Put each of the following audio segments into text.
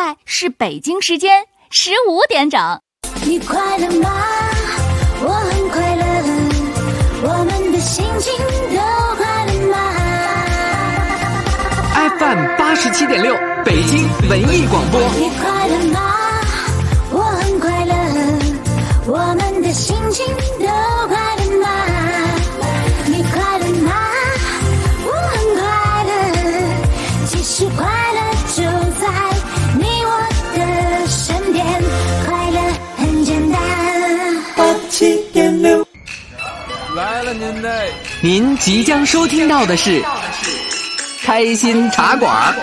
在是北京时间15点整。 你快乐吗？我很快乐，我们的心情都快乐吗？ FM 87.6北京文艺广播。 你快乐吗？我很快乐，我们的心情都快乐吗？你快乐吗？我很快乐，其实快乐就在你我的身边，快乐很简单。87.6 来了您嘞！ 您即将收听到的是开心茶馆。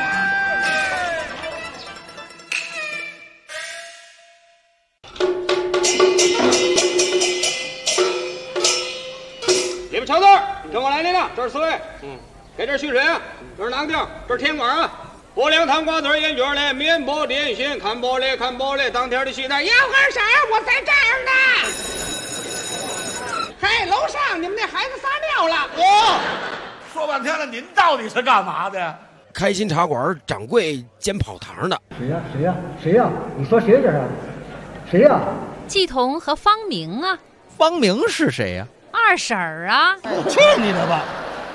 你们瞧字儿，跟我来您了，这是4位。给这续水啊，这是哪个地儿？这是天馆啊。拨凉汤瓜子烟卷嘞，面包点心，看玻璃看玻璃，当天的戏台要喝啥？我在这儿呢。嘿，楼上你们那孩子撒尿了。 说半天了，您到底是干嘛的？ 开心茶馆掌柜兼跑堂的。 谁呀？你说谁这是？谁呀？ 季彤和方明啊。 方明是谁呀？ 二婶儿啊。 去你的吧！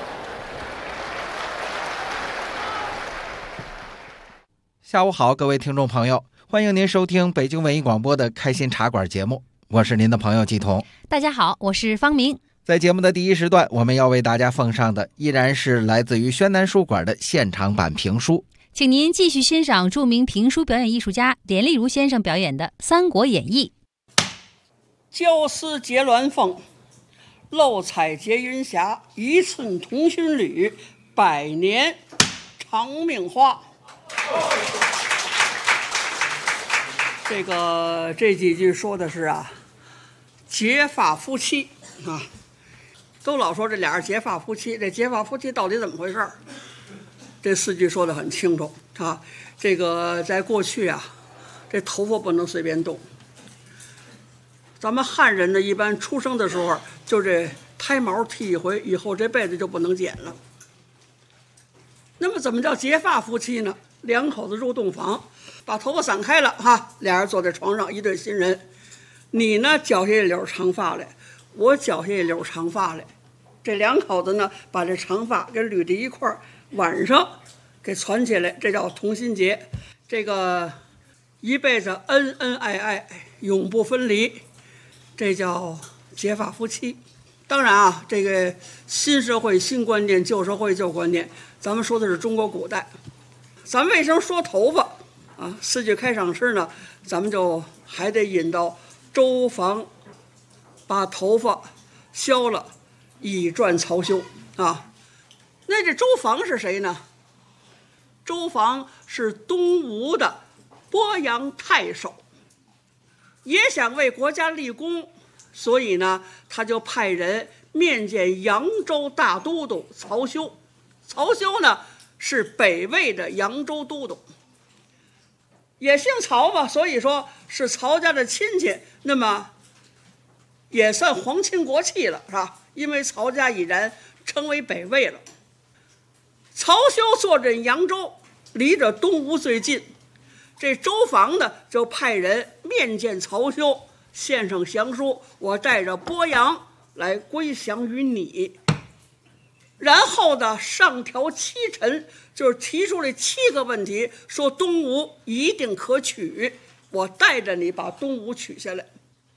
下午好，各位听众朋友，欢迎您收听北京文艺广播的开心茶馆节目，我是您的朋友季彤。 大家好，我是方明。 在节目的第一时段，我们要为大家奉上的依然是来自于宣南书馆的现场版评书， 请您继续欣赏著名评书表演艺术家连丽如先生表演的《三国演义》。 椒丝结鸾凤，漏彩结云霞，一寸同心缕，百年长命花。这几句说的是结发夫妻啊，都老说这俩人结发夫妻，这结发夫妻到底怎么回事？这4句说得很清楚啊。这个在过去这头发不能随便动。咱们汉人呢，一般出生的时候就这胎毛剃一回，以后这辈子就不能剪了。那么怎么叫结发夫妻呢？两口子入洞房，把头发散开了俩人坐在床上，一对新人。你呢绞下一绺长发来，我绞下一绺长发来，这两口子呢把这长发给捋在一块儿，晚上给攒起来，这叫同心结。这个一辈子恩恩爱爱，永不分离，这叫结发夫妻。当然这个新社会新观念，旧社会旧观念，咱们说的是中国古代。咱们为什么说头发4句开场诗呢？咱们就还得引到周防把头发削了，以传曹休那这周防是谁呢？周防是东吴的鄱阳太守，也想为国家立功，所以呢他就派人面见扬州大都督曹休。曹休呢是北魏的扬州都督，也姓曹嘛，所以说是曹家的亲戚，那么也算皇亲国戚了，是吧？因为曹家已然称为北魏了。曹休坐镇扬州，离着东吴最近，这周防呢就派人面见曹休，献上降书，我带着鄱阳来归降于你。然后呢上调7臣，就是提出了7个问题，说东吴一定可取，我带着你把东吴取下来。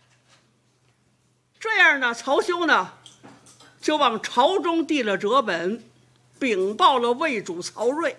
这样呢曹休呢就往朝中递了折本，禀报了魏主曹睿。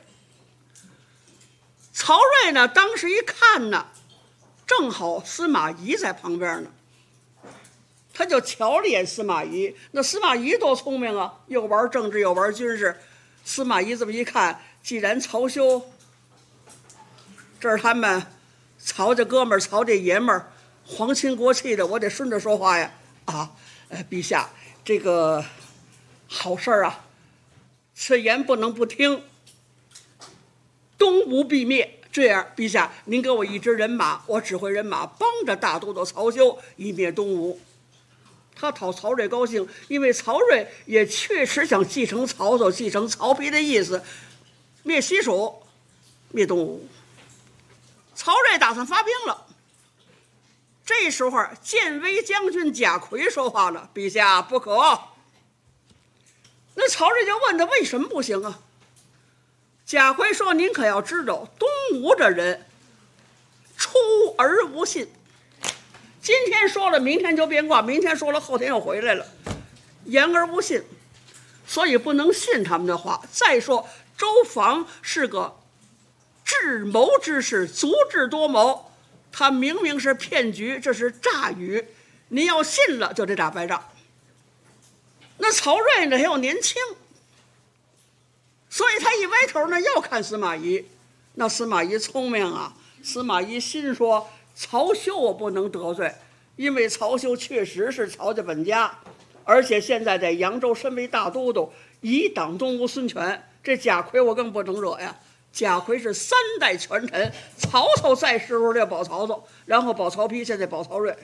曹睿呢当时一看呢，正好司马懿在旁边呢，他就瞧了眼司马懿。那司马懿多聪明又玩政治又玩军事。司马懿这么一看，既然曹休这是他们曹家哥们儿，曹家爷们儿，皇亲国戚的，我得顺着说话呀陛下，这个好事此言不能不听，东吴必灭。这样陛下您给我一支人马，我指挥人马帮着大都督曹休以灭东吴。他讨曹睿高兴，因为曹睿也确实想继承曹操，继承曹丕的意思，灭西蜀，灭东吴。 曹睿打算发兵了。这时候建威将军贾逵说话了：“陛下不可。”那曹睿就问他为什么不行啊？贾逵说：“您可要知道，东吴这人出而无信，今天说了，明天就变卦；明天说了，后天又回来了，言而无信，所以不能信他们的话。再说周防是个智谋之士，足智多谋，他明明是骗局，这是诈语，您要信了就得打败仗。那曹睿呢，他又年轻，所以他一歪头呢，要看司马懿。那司马懿聪明啊，司马懿心说：曹休我不能得罪，因为曹休确实是曹家本家，而且现在在扬州身为大都督，以挡东吴孙权。这贾逵我更不能惹呀。贾逵是3代权臣，曹操在世时候就保曹操，然后保曹丕，现在保曹睿。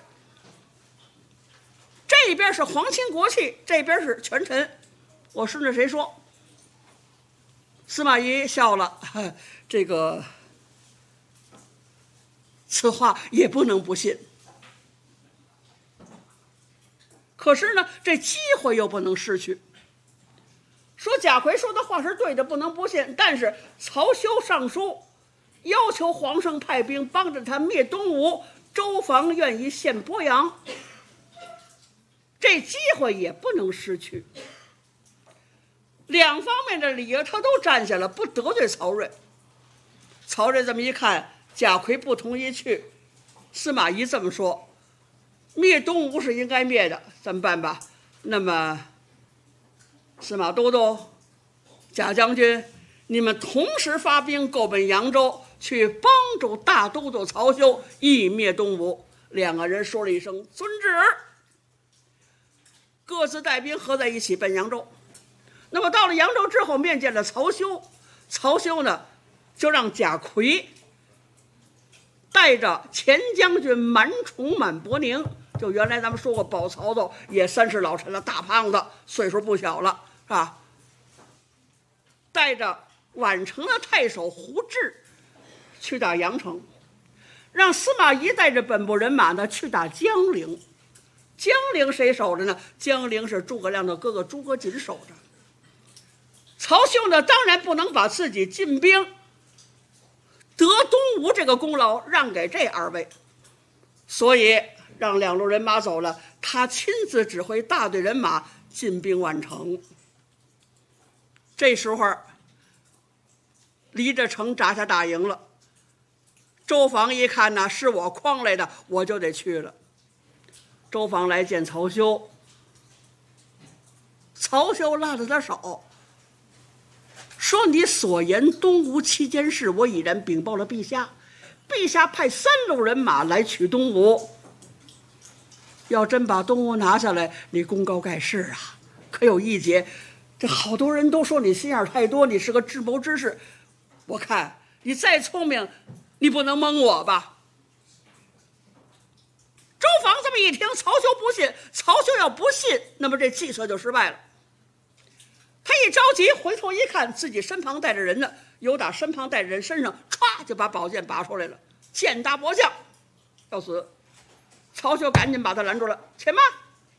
这边是皇亲国戚，这边是权臣，我顺着谁说？司马懿笑了，这个此话也不能不信。可是呢，这机会又不能失去。说贾逵说的话是对的，不能不信。但是曹休上书要求皇上派兵帮着他灭东吴，周防愿意献鄱阳，这机会也不能失去。两方面的理由他都占下了，不得罪曹睿。曹睿这么一看，贾逵不同意去，司马懿这么说：灭东吴是应该灭的，怎么办吧？那么司马都督、贾将军，你们同时发兵购奔扬州，去帮助大都督曹休一灭东吴。2个人说了一声遵旨，各自带兵合在一起奔扬州。那么到了扬州之后，面见了曹休，曹休呢就让贾逵带着前将军满宠、满伯宁，就原来咱们说过保曹操也30老臣了，大胖子，岁数不小了，是吧？带着宛城的太守胡志去打阳城，让司马懿带着本部人马呢去打江陵。江陵谁守着呢？江陵是诸葛亮的哥哥诸葛瑾守着。曹休呢，当然不能把自己进兵得东吴这个功劳让给这2位，所以让2路人马走了，他亲自指挥大队人马进兵宛城。这时候离着城扎下大营了。周防一看呢，是我诓来的，我就得去了。周防来见曹休，曹休拉着他手说：你所言东吴7件事，我已然禀报了陛下，陛下派3路人马来取东吴。要真把东吴拿下来，你功高盖世啊，可有一节。这好多人都说你心眼太多，你是个智谋之士。我看你再聪明，你不能蒙我吧？周防这么一听，曹休不信，曹休要不信，那么这计策就失败了。他一着急，回头一看，自己身旁带着人呢，由打身旁带着人身上歘就把宝剑拔出来了，剑大伯将要死。曹休赶紧把他拦住了，且慢！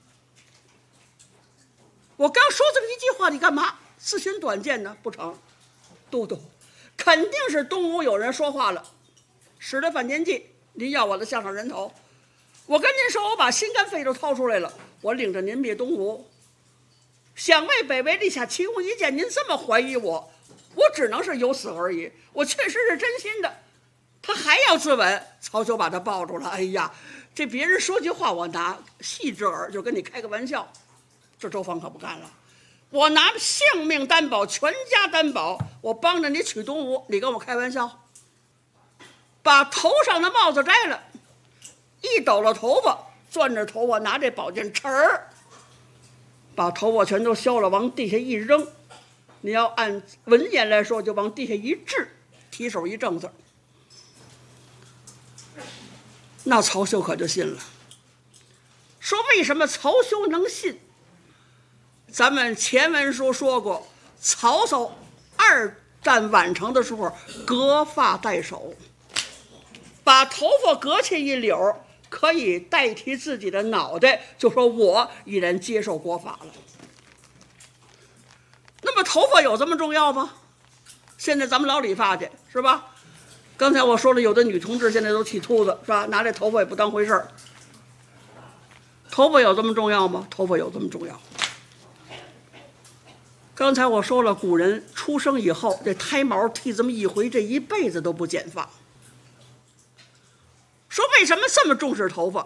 我刚说这么一句话，你干嘛自寻短见呢？不成，都督，肯定是东吴有人说话了，使了反间计，您要我的项上人头。我跟您说，我把心肝肺都掏出来了，我领着您灭东吴，想为北魏立下奇功一件。您这么怀疑我，我只能是有死而已，我确实是真心的。他还要自刎，曹休把他抱住了。哎呀，这别人说句话，我拿戏之耳，就跟你开个玩笑。这周防可不干了，我拿性命担保，全家担保，我帮着你取东吴，你跟我开玩笑？把头上的帽子摘了，一抖了头发，攥着头发，拿这宝剑哧儿，把头发全都削了，往地下一扔。你要按文言来说，就往地下一掷，提手一正字。那曹休可就信了。说为什么曹休能信？咱们前文书说过，曹操2战宛城的时候，革发代首， 把头发割去一绺，可以代替自己的脑袋，就说我已然接受国法了。那么头发有这么重要吗？现在咱们老理发去，是吧？刚才我说了，有的女同志现在都剃秃子，是吧？拿这头发也不当回事儿。头发有这么重要吗？头发有这么重要。刚才我说了，古人出生以后，这胎毛剃这么一回，这一辈子都不剪发。说为什么这么重视头发？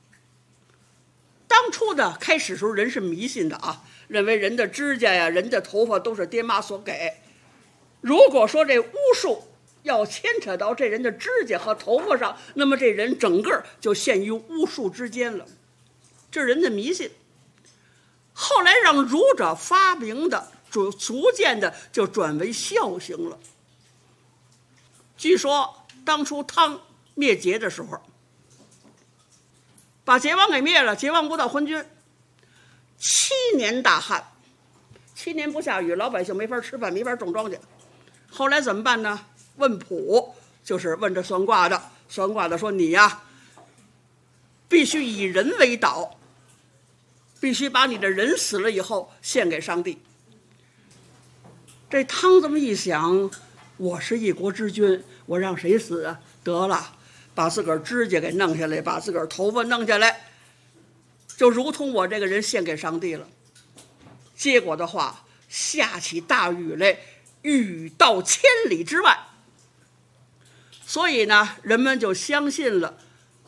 当初的开始时候，人是迷信的啊，认为人的指甲呀、人的头发都是爹妈所给。如果说这巫术要牵扯到这人的指甲和头发上，那么这人整个就陷于巫术之间了，这是人的迷信。后来让儒者发明的，逐渐的就转为孝行了。据说当初汤灭桀的时候，把桀王给灭了，桀王不到昏君，7年大旱，7年不下雨，老百姓没法吃饭，没法种庄稼。后来怎么办呢？问卜，就是问这算卦的，算卦的说你呀，必须以人为导，必须把你的人死了以后献给上帝。这汤这么一想，我是一国之君，我让谁死啊？得了，把自个儿指甲给弄下来，把自个儿头发弄下来，就如同我这个人献给上帝了。结果的话，下起大雨来，雨到千里之外。所以呢，人们就相信了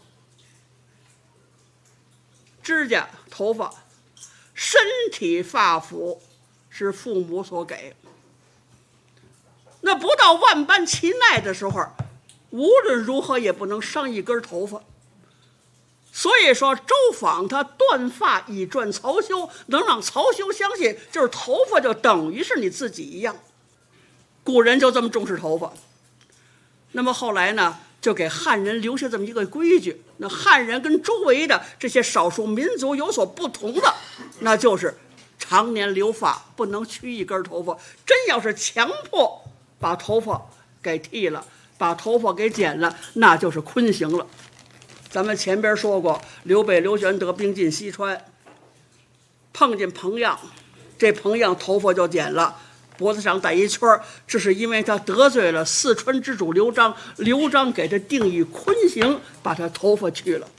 指甲、头发、身体发肤是父母所给。那不到万般其奈的时候，无论如何也不能伤一根头发。所以说周访他断发以传曹休，能让曹休相信就是头发就等于是你自己一样。古人就这么重视头发。那么后来呢，就给汉人留下这么一个规矩，那汉人跟周围的这些少数民族有所不同的，那就是常年留发，不能去一根头发。真要是强迫把头发给剃了，把头发给剪了，那就是坤刑了。咱们前边说过，刘备、刘玄德兵进西川，碰见彭样，这彭样头发就剪了，脖子上带一圈，这是因为他得罪了四川之主刘璋，刘璋给他定义坤刑，把他头发去了。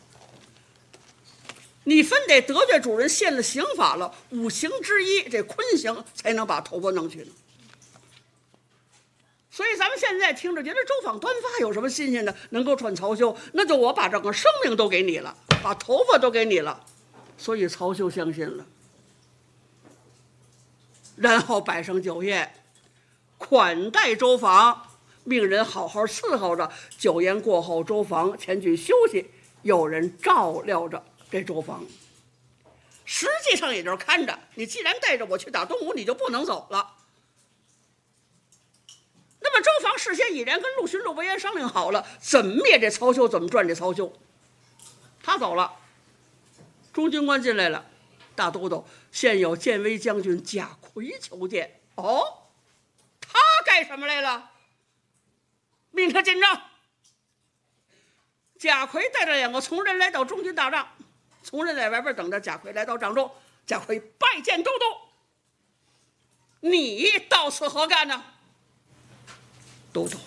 你非得得罪主人，献了刑法了，5刑之一，这坤刑才能把头发弄去呢。所以咱们现在听着觉得周访断发有什么新鲜的，能够传曹休，那就我把这个生命都给你了，把头发都给你了，所以曹休相信了。然后摆上酒宴，款待周访，命人好好伺候着。酒宴过后，周访前去休息，有人照料着这周访，实际上也就是看着你，既然带着我去打东吴，你就不能走了。那么周访事先已然跟陆逊、陆伯言商量好了，怎么灭这曹休，怎么赚这曹休。他走了，中军官进来了，大都督，现有建威将军贾逵求见。哦，他干什么来了？命他进帐。贾逵带着2个从人来到中军大帐，从人在外边等着贾逵来到帐中。贾逵拜见都督，你到此何干呢？都督，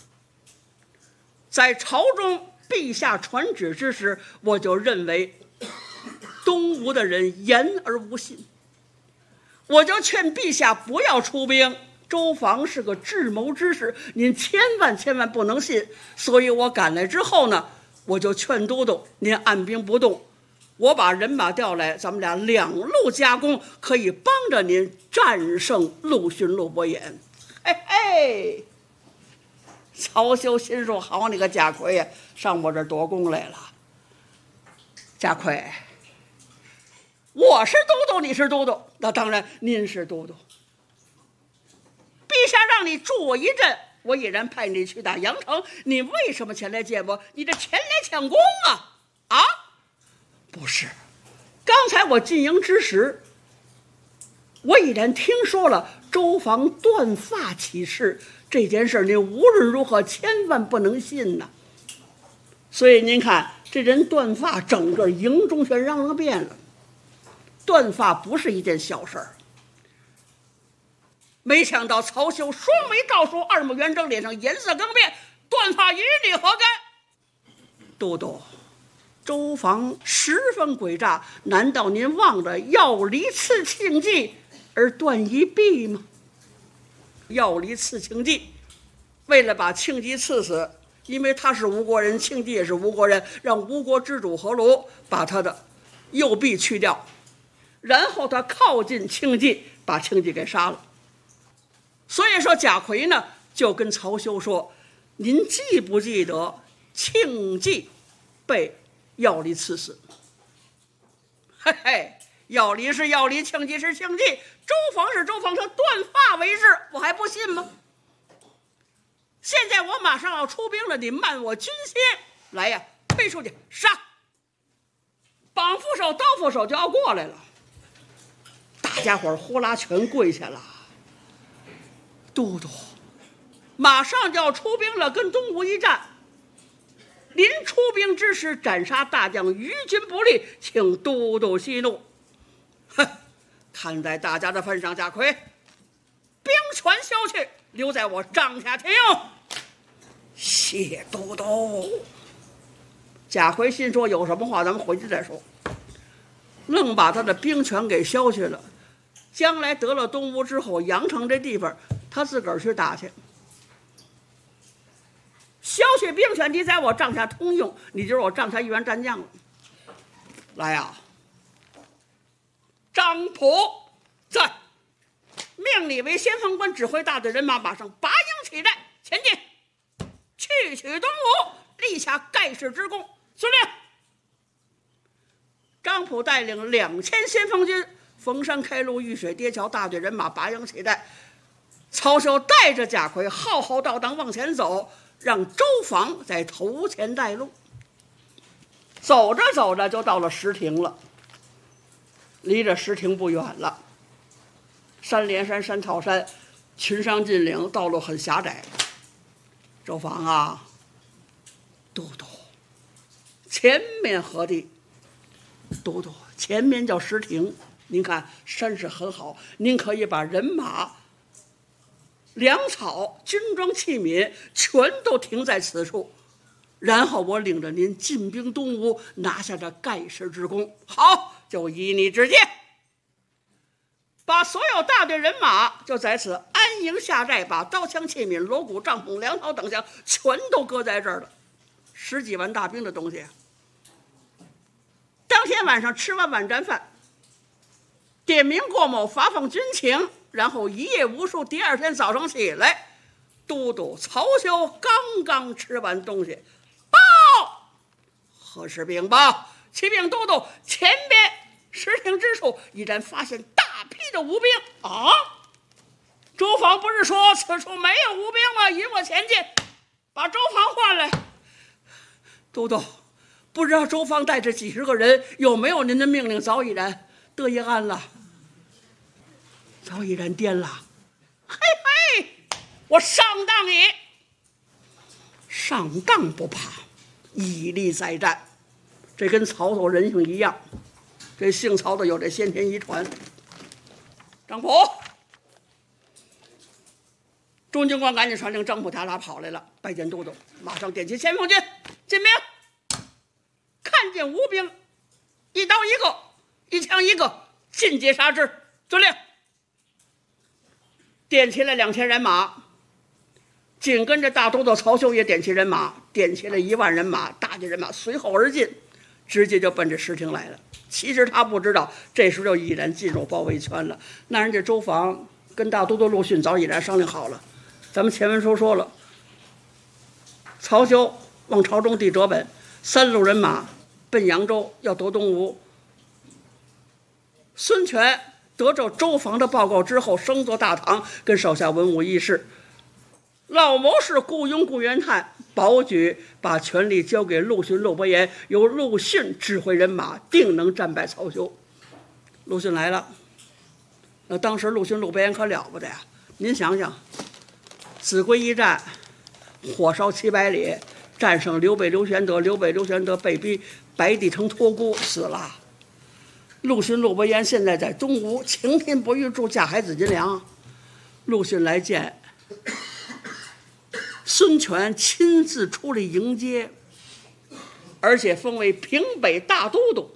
在朝中陛下传旨之时，我就认为东吴的人言而无信，我就劝陛下不要出兵。周访是个智谋之士，您千万不能信。所以我赶来之后呢，我就劝都督您按兵不动，我把人马调来，咱们俩2路夹攻，可以帮着您战胜陆逊、陆伯言。嘿嘿，曹休心说：好你个贾逵呀，上我这儿夺功来了。贾逵，我是都督，你是都督，那当然您是都督。陛下让你助我一阵，我已然派你去打阳城，你为什么前来见我？你这前来抢功啊？啊，不是，刚才我进营之时，我已然听说了周访断发起事，这件事您无论如何千万不能信呐。 所以您看，这人断发，整个营中全让变了。断发不是一件小事儿。没想到曹休双眉倒竖，二目圆睁，脸上颜色更变，断发与你何干？都督，周防十分诡诈，难道您忘了要离刺庆忌而断一臂吗？要离刺庆忌，为了把庆忌刺死，因为他是吴国人，庆忌也是吴国人，让吴国之主何卢把他的右臂去掉，然后他靠近庆忌，把庆忌给杀了。所以说贾逵呢就跟曹休说，您记不记得庆忌被要离刺死？嘿嘿，要离是要离，庆忌是庆忌，周防是周防，他断发为誓，我还不信吗？现在我马上要出兵了，你慢我军心，来呀，推出去杀！绑斧手、刀斧手就要过来了，大家伙呼啦全跪下了。都督，马上就要出兵了，跟东吴一战。临出兵之时，斩杀大将，于军不利，请都督息怒。哼，看在大家的份上，贾逵，兵权消去，留在我帐下听用。谢都督。贾逵心说，有什么话咱们回去再说。愣把他的兵权给消去了。将来得了东吴之后，阳城这地方他自个儿去打去。消去兵权，你在我帐下通用，你就是我帐下一员战将了。来呀，张普在，命你为先锋官，指挥大队人马，马上拔营起寨，前进，去取东吴，立下盖世之功。遵令。张普带领2000先锋军，逢山开路，遇水跌桥，大队人马拔营起寨。曹休带着贾逵浩浩荡荡往前走，让周防在头前带路。走着走着就到了石亭了，离着石亭不远了。山连山，山套山，群山峻岭，道路很狭窄。周防啊，都督，前面何地？都督，前面叫石亭。您看山势很好，您可以把人马、粮草、军装器皿全都停在此处，然后我领着您进兵东吴，拿下这盖世之功。好，就依你之见，把所有大队人马就在此安营下寨，把刀枪器皿、锣鼓帐篷、粮草等项全都搁在这儿了，10几万大兵的东西。当天晚上吃完晚战饭，点名过某，发放军情，然后一夜无数。第二天早上起来，都督曹休刚刚吃完东西，报何时禀报？启禀都督，前边石亭之处已然发现大批的吴兵啊！周防不是说此处没有吴兵吗？引我前进，把周防换来。都督，不知道周防带着几十个人，有没有您的命令？早已然得一案了，早已然颠了。嘿嘿，我上当你，上当不怕，以力再战。这跟曹操人性一样，这姓曹的有这先天遗传。张普，中军官赶紧传令，张普他俩跑来了，拜见都督，马上点起先锋军进兵。看见吴兵，一刀一个，一枪一个，尽皆杀之。遵令。点起了2000人马，紧跟着大都督曹休也点起人马，点起了1万人马，大队人马随后而进，直接就奔着石亭来了。其实他不知道，这时候就已然进入包围圈了。那人家周防跟大都督陆逊早已然商量好了，咱们前文说了，曹休往朝中递折本，3路人马奔扬州，要夺东吴。孙权得着周防的报告之后，升坐大堂，跟手下文武议事。老谋士顾雍、顾元泰保举把权力交给陆逊、陆伯言，由陆逊指挥人马，定能战败曹休。陆逊来了，那当时陆逊、陆伯言可了不得呀！您想想，秭归一战，火烧700里， 战胜刘备刘玄德，刘备刘玄德被逼白帝城托孤死了。陆逊陆伯言现在在东吴，晴天博玉柱，架海紫金梁。陆逊来见，孙权亲自出来迎接，而且封为平北大都督、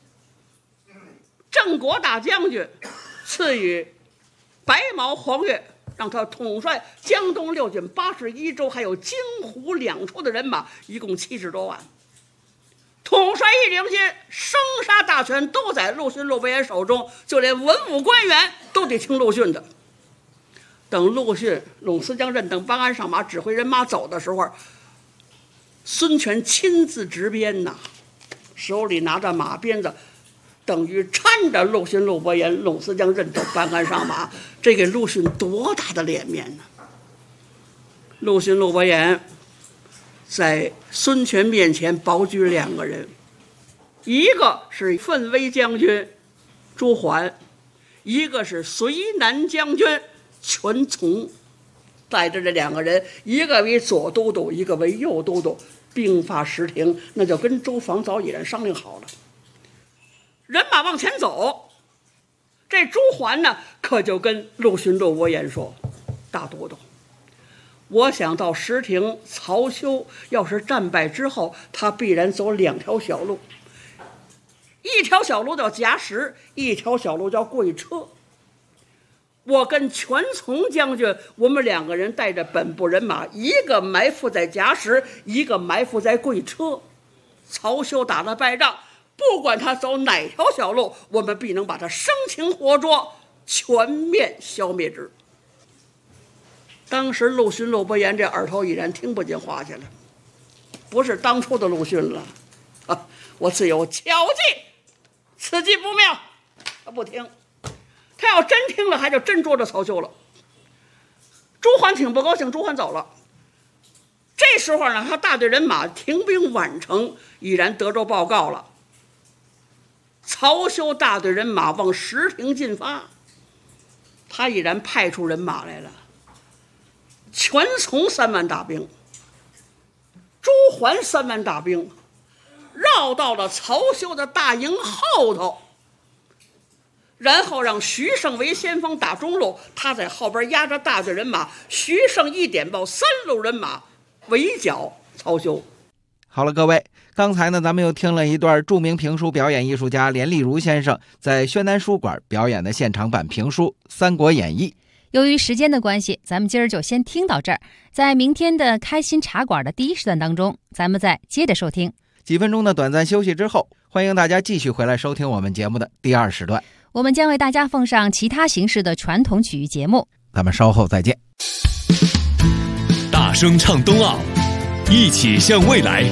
郑国大将军，赐予白毛黄钺，让他统帅江东6郡81州，还有荆湖2处的人马，一共70多万。统帅一领军，生杀大权都在陆逊陆伯言手中，就连文武官员都得听陆逊的。等陆逊、陇思江任等搬鞍上马，指挥人马走的时候，孙权亲自执鞭呐，手里拿着马鞭子，等于搀着陆逊陆伯言、陇思江任等搬鞍上马，这给陆逊多大的脸面呢？陆逊陆伯言在孙权面前保举2个人，一个是奋威将军朱桓，一个是绥南将军全琮，带着这2个人，一个为左都督，一个为右都督，兵发石亭，那就跟周防早已然商量好了。人马往前走，这朱桓呢，可就跟陆逊陆伯言说：“大都督，我想到石亭，曹休要是战败之后，他必然走2条小路，一条小路叫夹石，一条小路叫贵车。我跟全琮将军，我们2个人带着本部人马，一个埋伏在夹石，一个埋伏在贵车。曹休打了败仗，不管他走哪条小路，我们必能把他生擒活捉，全面消灭之。”当时陆逊陆伯言这耳朵已然听不见话去了，不是当初的陆逊了啊！我自有巧计，此计不妙。他不听，他要真听了，还就真捉着曹休了。朱桓挺不高兴，朱桓走了。这时候呢，他大队人马停兵宛城，已然德州报告了，曹休大队人马往石亭进发。他已然派出人马来了。全琮3万大兵，朱桓3万大兵，绕到了曹休的大营后头，然后让徐盛为先锋打中路，他在后边压着大队人马，徐盛一点报3路人马围剿曹休。 好了，各位，刚才呢，咱们又听了一段著名评书表演艺术家连丽如先生在宣南书馆表演的现场版评书《三国演义》。 由于时间的关系，咱们今儿就先听到这儿。在明天的开心茶馆的第1时段当中，咱们再接着收听。 几分钟的短暂休息之后，欢迎大家继续回来收听我们节目的第2时段。 我们将为大家奉上其他形式的传统曲艺节目。 咱们稍后再见。 大声唱冬奥，一起向未来。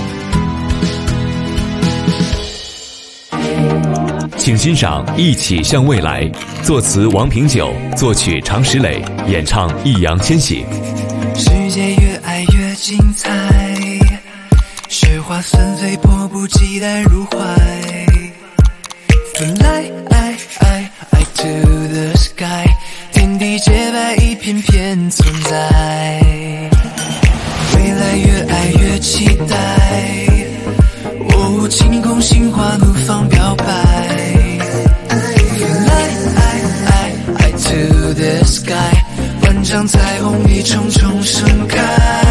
请欣赏《一起向未来》，作词王平久，作曲常石磊，演唱易烊千玺。 世界越爱越精彩，雪花纷飞，迫不及待入怀。Fly to the sky， 天地洁白，一片片存在。未来越爱越期待，晴空心花怒放表白。Fly to the sky， 万丈彩虹一重重盛开。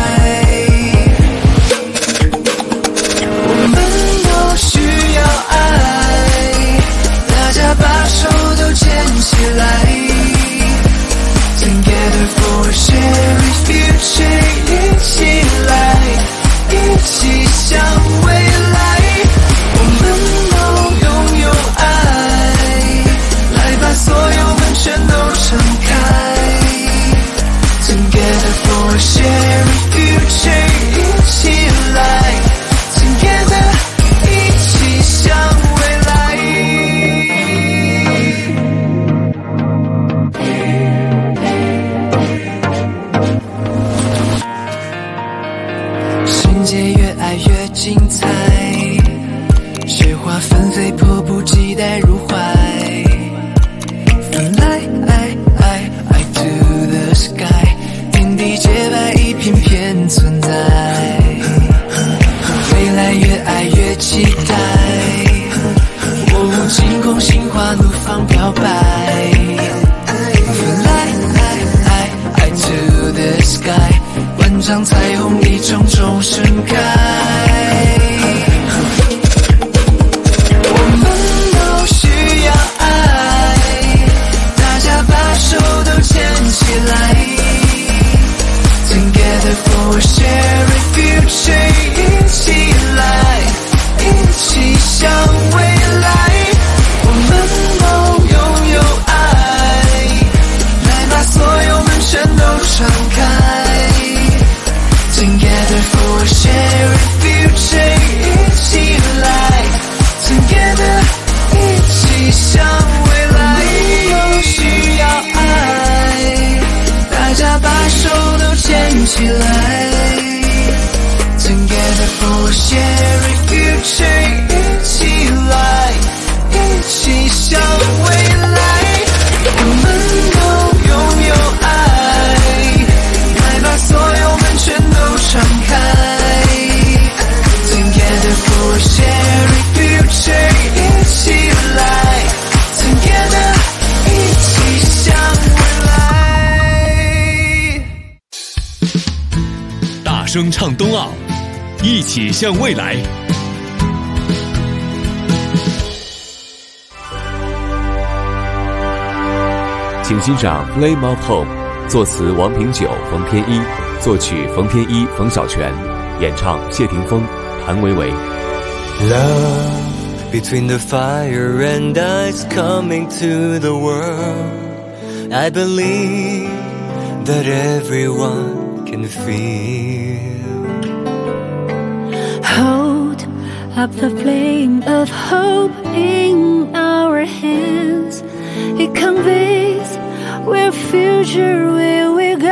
我们都需要爱，大家把手都牵起来。Together for a shared future， 一起来，一起向未来。我们都拥有爱，来把所有门全都敞开。Together for a shared future， 一起来 Together， 一起向未来。世界越爱越精彩，雪花纷飞，迫不及待入怀。Fly to the sky， 天地洁白，一片片存在。 期待。我惊空心花怒放表白 Fly high to the sky， 万丈彩虹一种种盛开。我们都需要爱，大家把手都牵起来 Together for a shared future， 一起来，一起向未来。我们都拥有爱，来把所有门全都敞开。Together for a shared future， 一起来 Together， 一起向未来。都需要爱，大家把手都牵起来 Together for a shared future， 一起来，一起向未来。我们都拥有爱，来把所有门全都敞开 Together for a shared future， 一起来 Together， 一起向未来。 大声唱冬奥，一起向未来。请欣赏《Flame of Home》，作词王平九、冯天一，作曲冯天一、冯小泉，演唱谢霆锋、谭维维。 Love between the fire and ice coming to the world. I believe that everyone can feel. Hold up the flame of hope in our hands. It conveys where future will we go.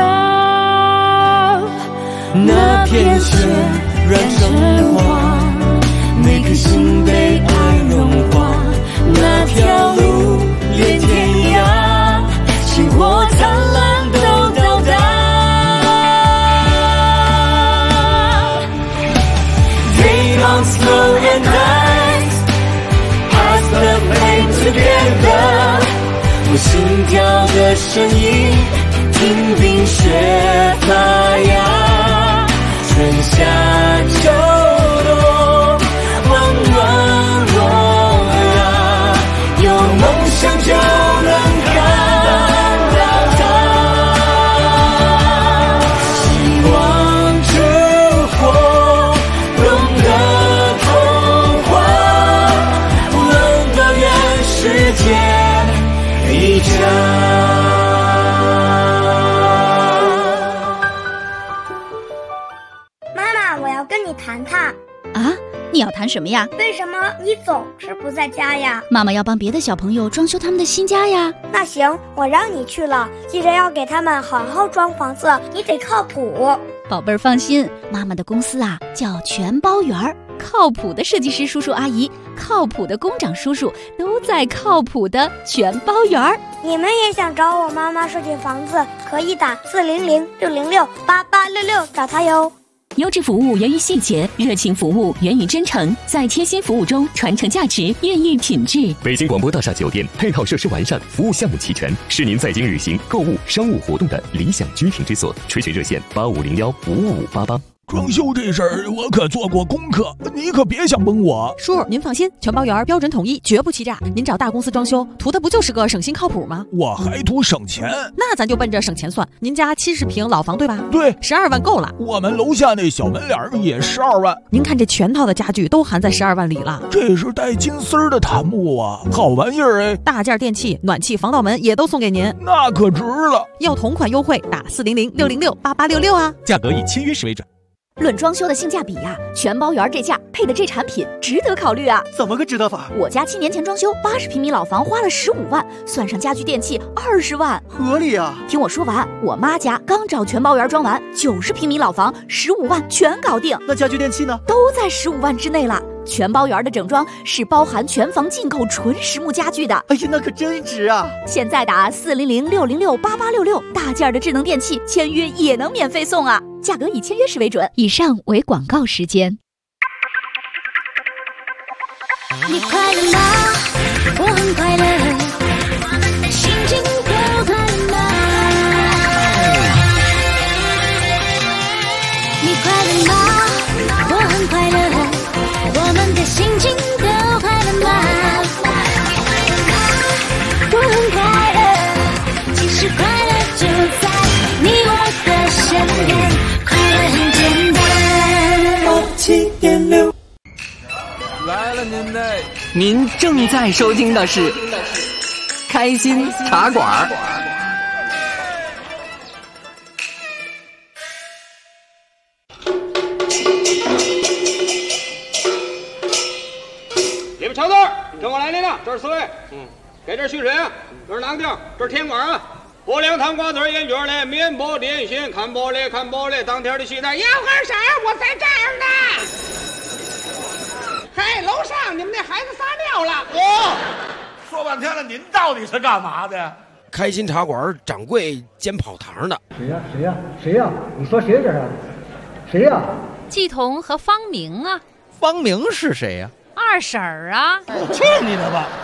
那片雪染成黄，每颗心被爱融化。那条路连天涯，星火灿烂都到达。They don't slow and rise, pass the flame together。我心跳的声音，听冰雪发芽，春夏秋冬，温暖我啊，有梦想就能看到它。希望之火，龙的童话，温暖愿世界一家。 谈谈啊，你要谈什么呀？ 为什么你总是不在家呀？ 妈妈要帮别的小朋友装修他们的新家呀。 那行，我让你去了，记得要给他们好好装房子，你得靠谱。 宝贝儿放心，妈妈的公司啊叫全包园儿，靠谱的设计师叔叔阿姨，靠谱的工长叔叔都在靠谱的全包园儿。 你们也想找我妈妈设计房子，可以打400-606-8866找她哟。 优质服务源于细节，热情服务源于真诚，在贴心服务中传承价值，孕育品质。 北京广播大厦酒店配套设施完善，服务项目齐全，是您在京旅行、购物、商务活动的理想居停之所。垂询热线8501-55588。 装修这事儿我可做过功课，你可别想蒙我。 叔，您放心，全包园标准统一，绝不欺诈。您找大公司装修，图的不就是个省心靠谱吗？ 我还图省钱。 那咱就奔着省钱算。您家70平老房对吧？ 对 ，12万够了。 我们楼下那小门脸也12万。 您看这全套的家具都含在12万里了。 这是带金丝儿的檀木啊，好玩意儿哎！ 大件电器、暖气、防盗门也都送给您， 那可值了。 要同款优惠，打400-606-8866啊。 价格以签约时为准。 论装修的性价比呀，全包园这价配的这产品值得考虑啊！ 怎么个值得法？ 我家7年前装修，80平米老房花了15万，算上家具电器20万， 合理啊！ 听我说完，我妈家刚找全包园装完，90平米老房15万全搞定。 那家具电器呢？ 都在15万之内了。全包园的整装是包含全房进口纯实木家具的。 哎呀，那可真值啊！ 现在打400-606-8866，大件的智能电器签约也能免费送啊！价格以签约时为准。以上为广告时间。 你快乐吗？我很快乐，我们的心情都快乐吗？你快乐吗？我很快乐，我们的心情都快乐吗？我很快乐，其实快乐就在你我的身边，快乐很简单。7.6 来了您的，您正在收听的是开心茶馆。 你们瞧字儿，跟我来您了，这是4位，给这续谁啊？这是囊丁，这是甜馆啊。锅凉汤瓜子烟卷嘞，面包点心，看包嘞，当天的西餐，要喝啥我在这儿呢。嘿，楼上你们那孩子撒尿了。 说半天了，您到底是干嘛的呀？ 开心茶馆掌柜兼跑堂的。 谁呀？谁呀？谁呀？你说谁这是？谁呀？ 季彤和方明啊。 方明是谁呀？ 二婶儿啊。 去你的吧！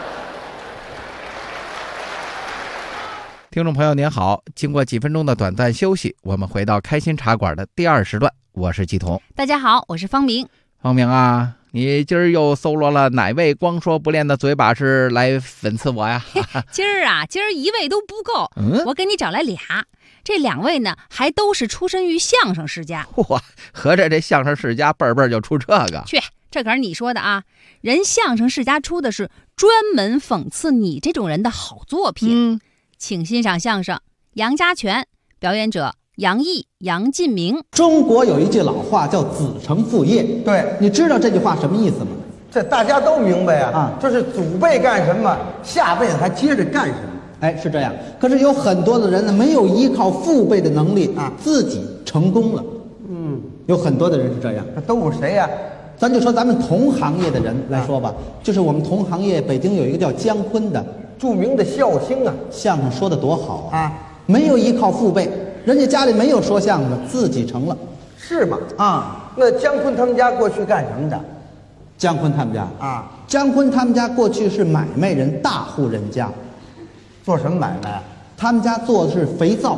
听众朋友您好，经过几分钟的短暂休息，我们回到开心茶馆的第2时段，我是季彤。 大家好，我是方明。 方明啊，你今儿又搜罗了哪位光说不练的嘴把式来讽刺我呀？ 今儿一位都不够，我给你找来俩，这2位呢还都是出身于相声世家。 哇，合着这相声世家辈儿就出这个？ 去，这可是你说的啊！人相声世家出的是专门讽刺你这种人的好作品。请欣赏相声《杨家拳》，表演者杨毅、杨进明。 中国有一句老话叫子承父业， 对， 你知道这句话什么意思吗？ 这大家都明白啊，就是祖辈干什么，下辈子还接着干什么。 哎，是这样。可是有很多的人呢，没有依靠父辈的能力啊，自己成功了。有很多的人是这样。 那都有谁呀？ 咱就说咱们同行业的人来说吧，就是我们同行业，北京有一个叫姜昆的著名的笑星啊， 相声说的多好啊！没有依靠父辈，人家家里没有说相声，自己成了， 是吗？啊，那姜昆他们家过去干什么的？ 姜昆他们家啊， 姜昆他们家过去是买卖人，大户人家。 做什么买卖？ 他们家做的是肥皂，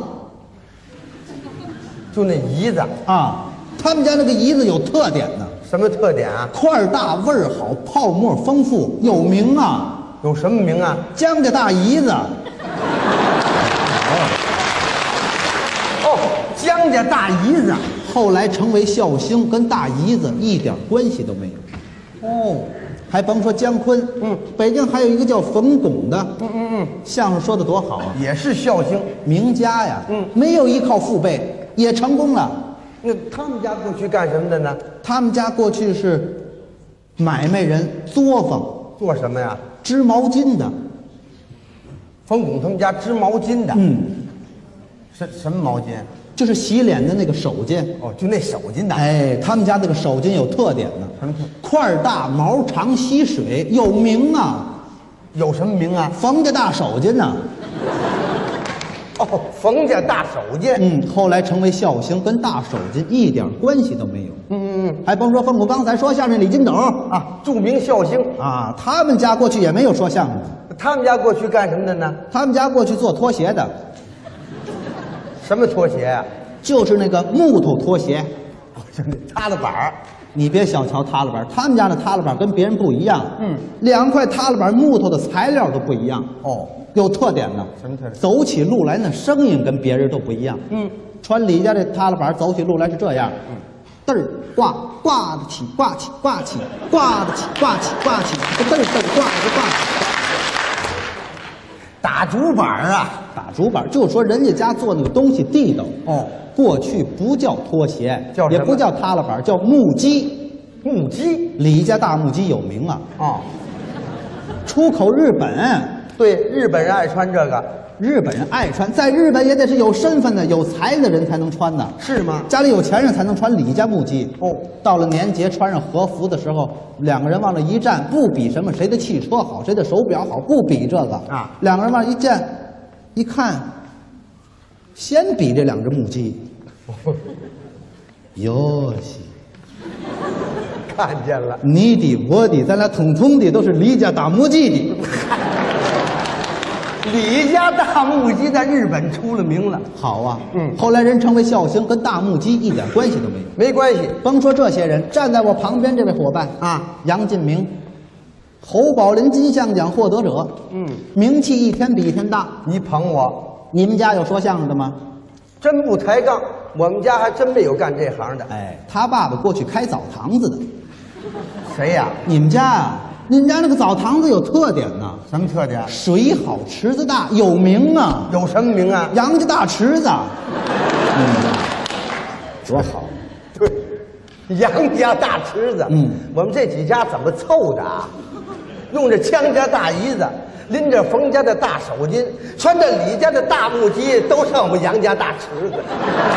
就那姨子啊。他们家那个姨子有特点呢。 什么特点啊？ 块儿大，味儿好，泡沫丰富，有名啊。 有什么名啊？ 姜家大姨子。姜家大姨子后来成为笑星，跟大姨子一点关系都没有。还甭说姜昆，北京还有一个叫冯巩的，相声说的多好啊， 也是笑星， 名家呀，没有依靠父辈也成功了。 那他们家过去干什么的呢？ 他们家过去是买卖人，作坊。 做什么呀？ 织毛巾的。 冯巩他们家织毛巾的。什么毛巾？ 就是洗脸的那个手巾。 就那手巾的。 哎，他们家那个手巾有特点呢。 什么特？ 块大，毛长，吸水，有名啊。 有什么名啊？ 冯家大手巾呢。 冯家大手巾。 后来成为笑星，跟大手巾一点关系都没有。还甭说冯巩，刚才说相声李金斗啊，著名笑星啊，他们家过去也没有说相声的。 他们家过去干什么的呢？ 他们家过去做拖鞋的。 什么拖鞋呀？ 就是那个木头拖鞋， 就那踏拉板。 你别小瞧踏拉板，他们家的踏拉板跟别人不一样。2块踏拉板木头的材料都不一样。有特点的。 什么特点？ 走起路来那声音跟别人都不一样。穿李家这踏拉板走起路来是这样。嘚儿挂挂得起，挂起挂起，挂得起挂起挂起，嘚儿嘚儿挂着挂起。 打竹板啊， 打竹板，就说人家家做那个东西地道。过去不叫拖鞋，也不叫踏拉板，叫木屐。 木屐， 李家大木屐有名啊。出口日本。 对，日本人爱穿这个。 日本人爱穿，在日本也得是有身份的、有才的人才能穿的， 是吗？ 家里有钱人才能穿李家木屐。到了年节穿上和服的时候，2个人往那一站，不比什么谁的汽车好，谁的手表好，不比这个啊。2个人往一站，一看，先比这2只木屐。哟西， 看见了， 你的我的，咱俩统统的都是李家大木鸡的。 李家大木鸡在日本出了名了。 好啊，后来人称为孝兴，跟大木鸡一点关系都没有。 没关系， 甭说这些人，站在我旁边这位伙伴啊，杨进明，侯宝林金像奖获得者，名气一天比一天大。 你捧我， 你们家有说相声的吗？ 真不抬杠，我们家还真没有干这行的。 哎，他爸爸过去开澡堂子的。 谁呀？ 你们家啊？你们家那个澡堂子有特点呐？ 什么特点？ 水好，池子大，有名啊。 有什么名啊？ 杨家大池子。多好。 对，杨家大池子。我们这几家怎么凑的啊？用着江家大姨子，拎着冯家的大手巾，穿着李家的大木屐，都上我们杨家大池子。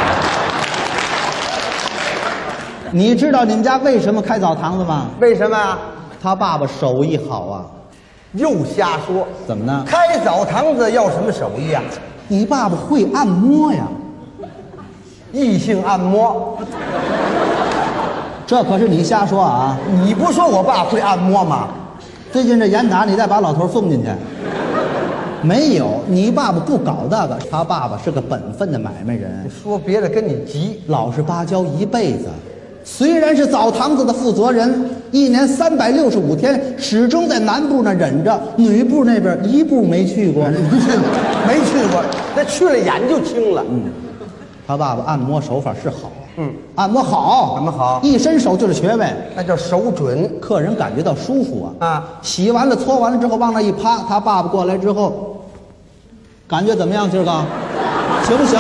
你知道你们家为什么开澡堂子吗？ 为什么啊？ 他爸爸手艺好啊。 又瞎说。 怎么呢？ 开澡堂子要什么手艺啊？ 你爸爸会按摩呀。 异性按摩。 这可是你瞎说啊！ 你不说我爸会按摩吗？ 最近这严打，你再把老头送进去。没有，你爸爸不搞这个，他爸爸是个本分的买卖人。 说别的跟你急， 老实巴交一辈子。虽然是澡堂子的负责人，一年365天，始终在南部那忍着，女部那边一步没去过。 没去过，那去了眼就青了。 他爸爸按摩手法是好，按摩好， 怎么好？ 一伸手就是穴位， 那叫手准， 客人感觉到舒服啊。洗完了搓完了之后往那一趴，他爸爸过来之后，感觉怎么样？今儿个行不行？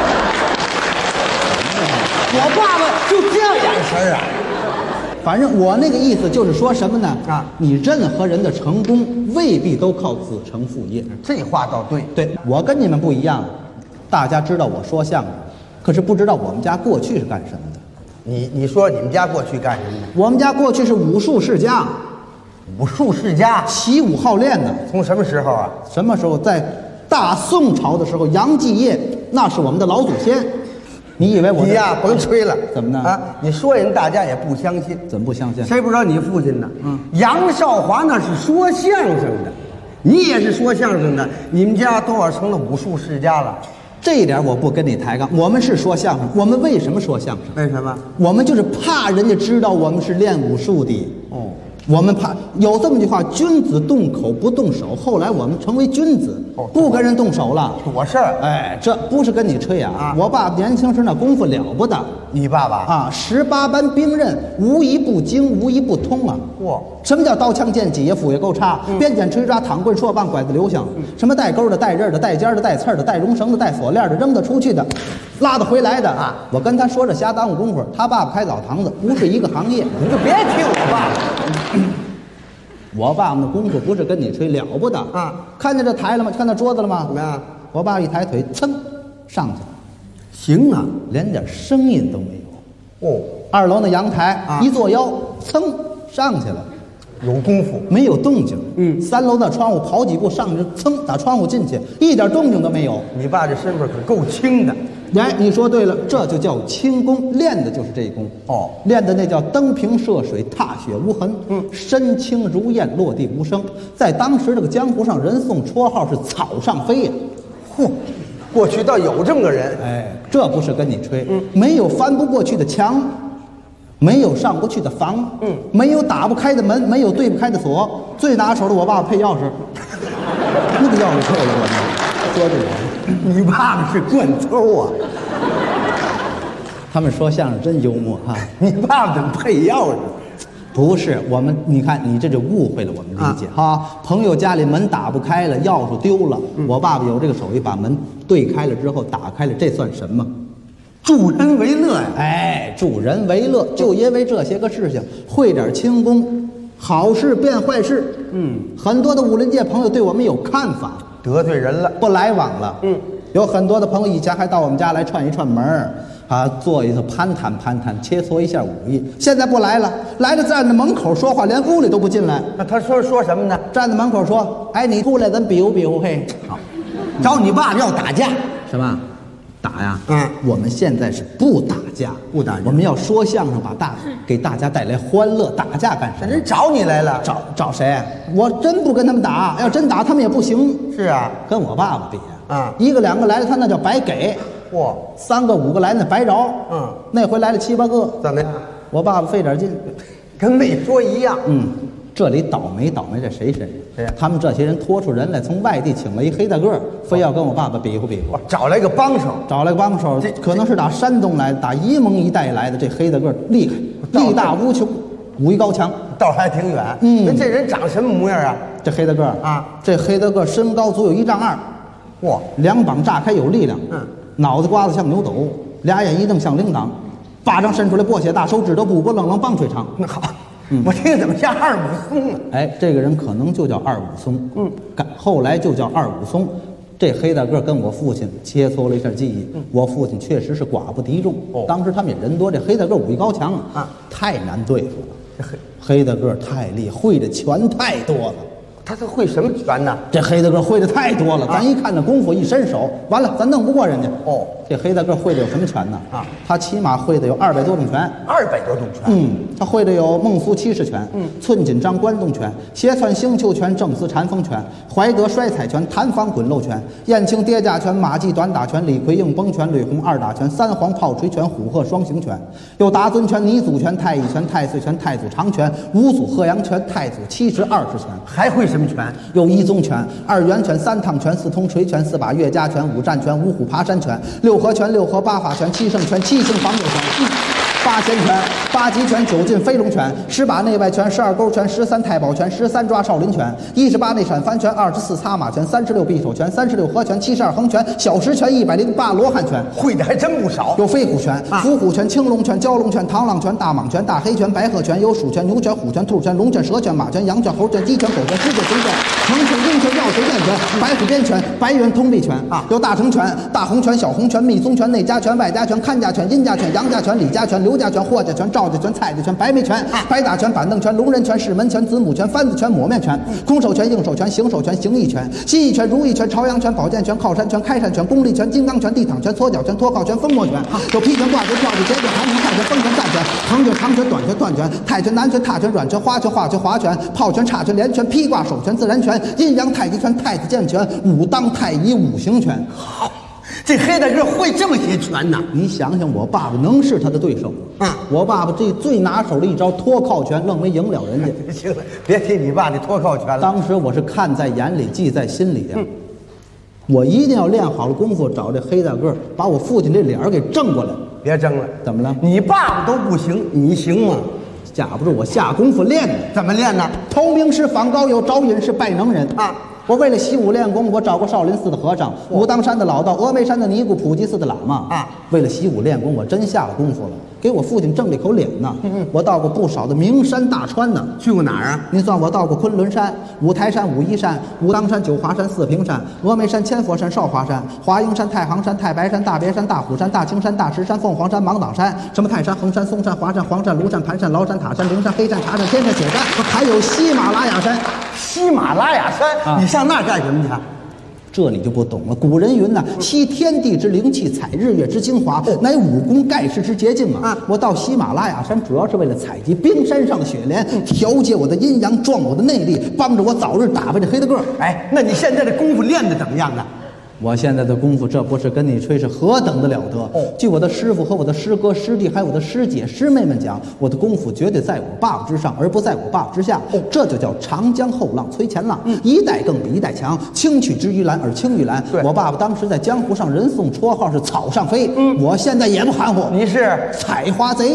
我爸爸就这样眼神啊。 反正我那个意思就是说什么呢？你任何人的成功未必都靠子承父业。 这话倒对。 对，我跟你们不一样，大家知道我说相声，可是不知道我们家过去是干什么的。 你说你们家过去干什么的？ 我们家过去是武术世家。 武术世家， 习武好练的。 从什么时候啊？ 什么时候？在大宋朝的时候，杨继业那是我们的老祖先。你以为我？ 你呀，甭吹了。 怎么呢？ 啊，你说人大家也不相信。 怎么不相信？ 谁不知道你父亲呢？杨少华那是说相声的，你也是说相声的，你们家多少成了武术世家了？ 这一点我不跟你抬杠，我们是说相声。我们为什么说相声？ 为什么？ 我们就是怕人家知道我们是练武术的。哦，我们怕有这么句话：君子动口不动手。后来我们成为君子，不跟人动手了。 妥事儿。 哎，这不是跟你吹啊！我爸年轻时那功夫了不得。 你爸爸啊，18般兵刃，无一不精，无一不通啊！ 哇， 什么叫刀枪剑戟也斧也够叉，鞭锏锤抓躺棍槊棒拐子流香，什么带钩的、带刃的、带尖的、带刺的、带绒绳的、带锁链的，扔得出去的，拉得回来的啊！我跟他说着瞎耽误功夫，他爸爸开澡堂子不是一个行业， 你就别听我爸爸。 我爸爸的功夫不是跟你吹了不得啊！看见这台了吗？看到桌子了吗？ 怎么样？ 我爸一抬腿，噌，上去了。 行啊， 连点声音都没有。 哦 ，2楼那阳台一坐腰，噌上去了， 有功夫， 没有动静。3楼那窗户跑几步上去，噌打窗户进去，一点动静都没有。 你爸这身份可够轻的。 哎，你说对了，这就叫轻功，练的就是这功。哦，练的那叫登平涉水，踏雪无痕。身轻如燕，落地无声。在当时这个江湖上，人送绰号是草上飞呀。 嚯！过去倒有这么个人， 哎，这不是跟你吹，没有翻不过去的墙，没有上不去的房，没有打不开的门，没有对不开的锁。最拿手的，我爸爸配钥匙，那个钥匙配了我，捉住我。 你爸爸是惯偷啊！ 他们说相声真幽默哈。 你爸爸怎么配钥匙？ 不是我们，你看你这就误会了我们理解哈。朋友家里门打不开了，钥匙丢了，我爸爸有这个手艺，把门对开了之后打开了，这算什么？ 助人为乐呀！ 哎，助人为乐，就因为这些个事情，会点轻功，好事变坏事。很多的武林界朋友对我们有看法， 得罪人了， 不来往了。有很多的朋友以前还到我们家来串一串门儿。做一次攀谈，切磋一下武艺。现在不来了，来了站在门口说话，连屋里都不进来。 那他说什么呢？ 站在门口说：“哎，你出来，咱比划比划嘿。”好， 找你爸爸要打架。 什么？打呀？我们现在是不打架， 不打架， 我们要说相声，给大家带来欢乐。打架干什么？ 人找你来了， 找谁？我真不跟他们打，要真打他们也不行。 是啊， 跟我爸爸比啊，一个两个来了，他那叫白给。 嚯 ，3个5个来那白着。那回来了7、8个， 怎么样？ 我爸爸费点劲， 跟没说一样。 这里倒霉在谁身上？谁呀？他们这些人拖出人来，从外地请了一黑大个，非要跟我爸爸比划。 找来个帮手， 可能是打山东来的，打沂蒙一带来的。这黑大个厉害，力大无穷，武艺高强， 道还挺远。那这人长什么模样啊？ 这黑大个啊，这黑大个身高足有1丈2， 哇 ，2膀炸开有力量，脑袋瓜子像牛斗，俩眼一瞪像铃铛，巴掌伸出来簸箕大，手指头不愣愣棒槌长。 那好。我听怎么像二武松啊？ 哎，这个人可能就叫二武松，后来就叫二武松。这黑大个跟我父亲切磋了一下技艺，我父亲确实是寡不敌众。当时他们也人多，这黑大个武艺高强啊，太难对付了。黑大个太厉害，会的拳太多了。 他会什么拳呢？ 这黑大个会的太多了，咱一看这功夫一伸手，完了咱弄不过人家。这黑大个会的有什么拳呢？他起码会的有200多种拳。 200多种拳。 他会的有孟苏七式拳，寸锦章关东拳，斜窜星球拳，正丝禅风拳，怀德摔彩拳，弹簧滚漏拳，燕青叠架拳，马季短打拳，李逵硬崩拳，吕红2打拳，3黄炮锤拳，虎鹤双形拳，有达尊拳、泥祖拳、太乙拳、太岁拳、太祖长拳、五祖鹤阳拳、太祖72式拳。 还会什么拳？ 有1宗拳、2元拳、3趟拳、4通锤拳、4把岳家拳、5战拳、5虎爬山拳、6合拳、6合8法拳、7胜拳、7星防右拳、8前拳、8极拳、9进飞龙拳、10把内外拳、12勾拳、13太保拳、13抓少林拳、18内闪翻拳、24擦马拳、36匕首拳、36合拳、72横拳、小石拳、108罗汉拳。 会的还真不少。 有飞虎拳、伏虎拳、青龙拳、蛟龙拳、螳螂拳、大蟒拳、大黑拳、白鹤拳，有鼠拳、牛拳、虎拳、兔拳、龙拳、蛇拳、马拳、羊拳、猴拳、鸡拳、狗拳、狮拳、熊拳、成拳、鹰拳、药水剑拳、白虎鞭拳、白猿通臂拳有大成拳、大红拳、小红拳、密宗拳、内家拳、外家拳、看家拳、阴家拳、杨家拳、李家拳、刘家拳、霍家拳、赵家拳、蔡家拳、白眉拳、白打拳、板凳拳、龙人拳、式门拳、子母拳、翻子拳、抹面拳、空手拳、硬手拳、行手拳、形意拳、西意拳、如意拳、朝阳拳、宝剑拳、靠山拳、开山拳、功力拳、金刚拳、地躺拳、搓脚拳、脱靠拳、风魔拳，有劈拳、挂拳、跳拳、截拳、弹拳、泰拳、风拳、战拳、横拳、长拳、短拳、断拳、泰拳、南拳、踏拳、软拳、花拳、化拳、划拳、炮拳、叉拳、连拳、劈挂手拳、自然拳、阴阳太极拳、太子剑拳、武当太乙五行拳。 好，这黑大个会这么些拳呢？ 你想想，我爸爸能是他的对手吗？我爸爸这最拿手的一招脱靠拳，愣没赢了人家。 行了，别提你爸那脱靠拳了。 当时我是看在眼里，记在心里的。我一定要练好了功夫，找这黑大个，把我父亲这脸给正过来。 别争了， 怎么了？ 你爸爸都不行，你行吗？ 架不住我下功夫练的。 怎么练呢？ 投名师访高友，招引是拜能人啊。我为了习武练功，我找过少林寺的和尚、武当山的老道、峨眉山的尼姑、普济寺的喇嘛啊。为了习武练功，我真下了功夫了，给我父亲正了一口脸呢。我到过不少的名山大川呢。 去过哪儿啊？ 您算我到过昆仑山、五台山、武夷山、武当山、九华山、四平山、峨眉山、千佛山、少华山、华阴山、太行山、太白山、大别山、大虎山、大青山、大石山、凤凰山、芒砀山，什么泰山、衡山、嵩山、华山、黄山、庐山、盘山、崂山、塔山、灵山、黑山、茶山、天山、雪山，还有喜马拉雅山。 喜马拉雅山，你上那儿干什么去？ 这你就不懂了。古人云呐，吸天地之灵气，采日月之精华，乃武功盖世之捷径啊！我到喜马拉雅山主要是为了采集冰山上的雪莲，调节我的阴阳，壮我的内力，帮着我早日打败这黑大个。 哎，那你现在的功夫练得怎么样啊？ 我现在的功夫，这不是跟你吹，是何等的了得！据我的师傅和我的师哥、师弟，还有我的师姐、师妹们讲，我的功夫绝对在我爸爸之上，而不在我爸爸之下。这就叫长江后浪推前浪，一代更比一代强。轻取之于蓝而轻于蓝。我爸爸当时在江湖上人送绰号是草上飞，我现在也不含糊， 你是采花贼。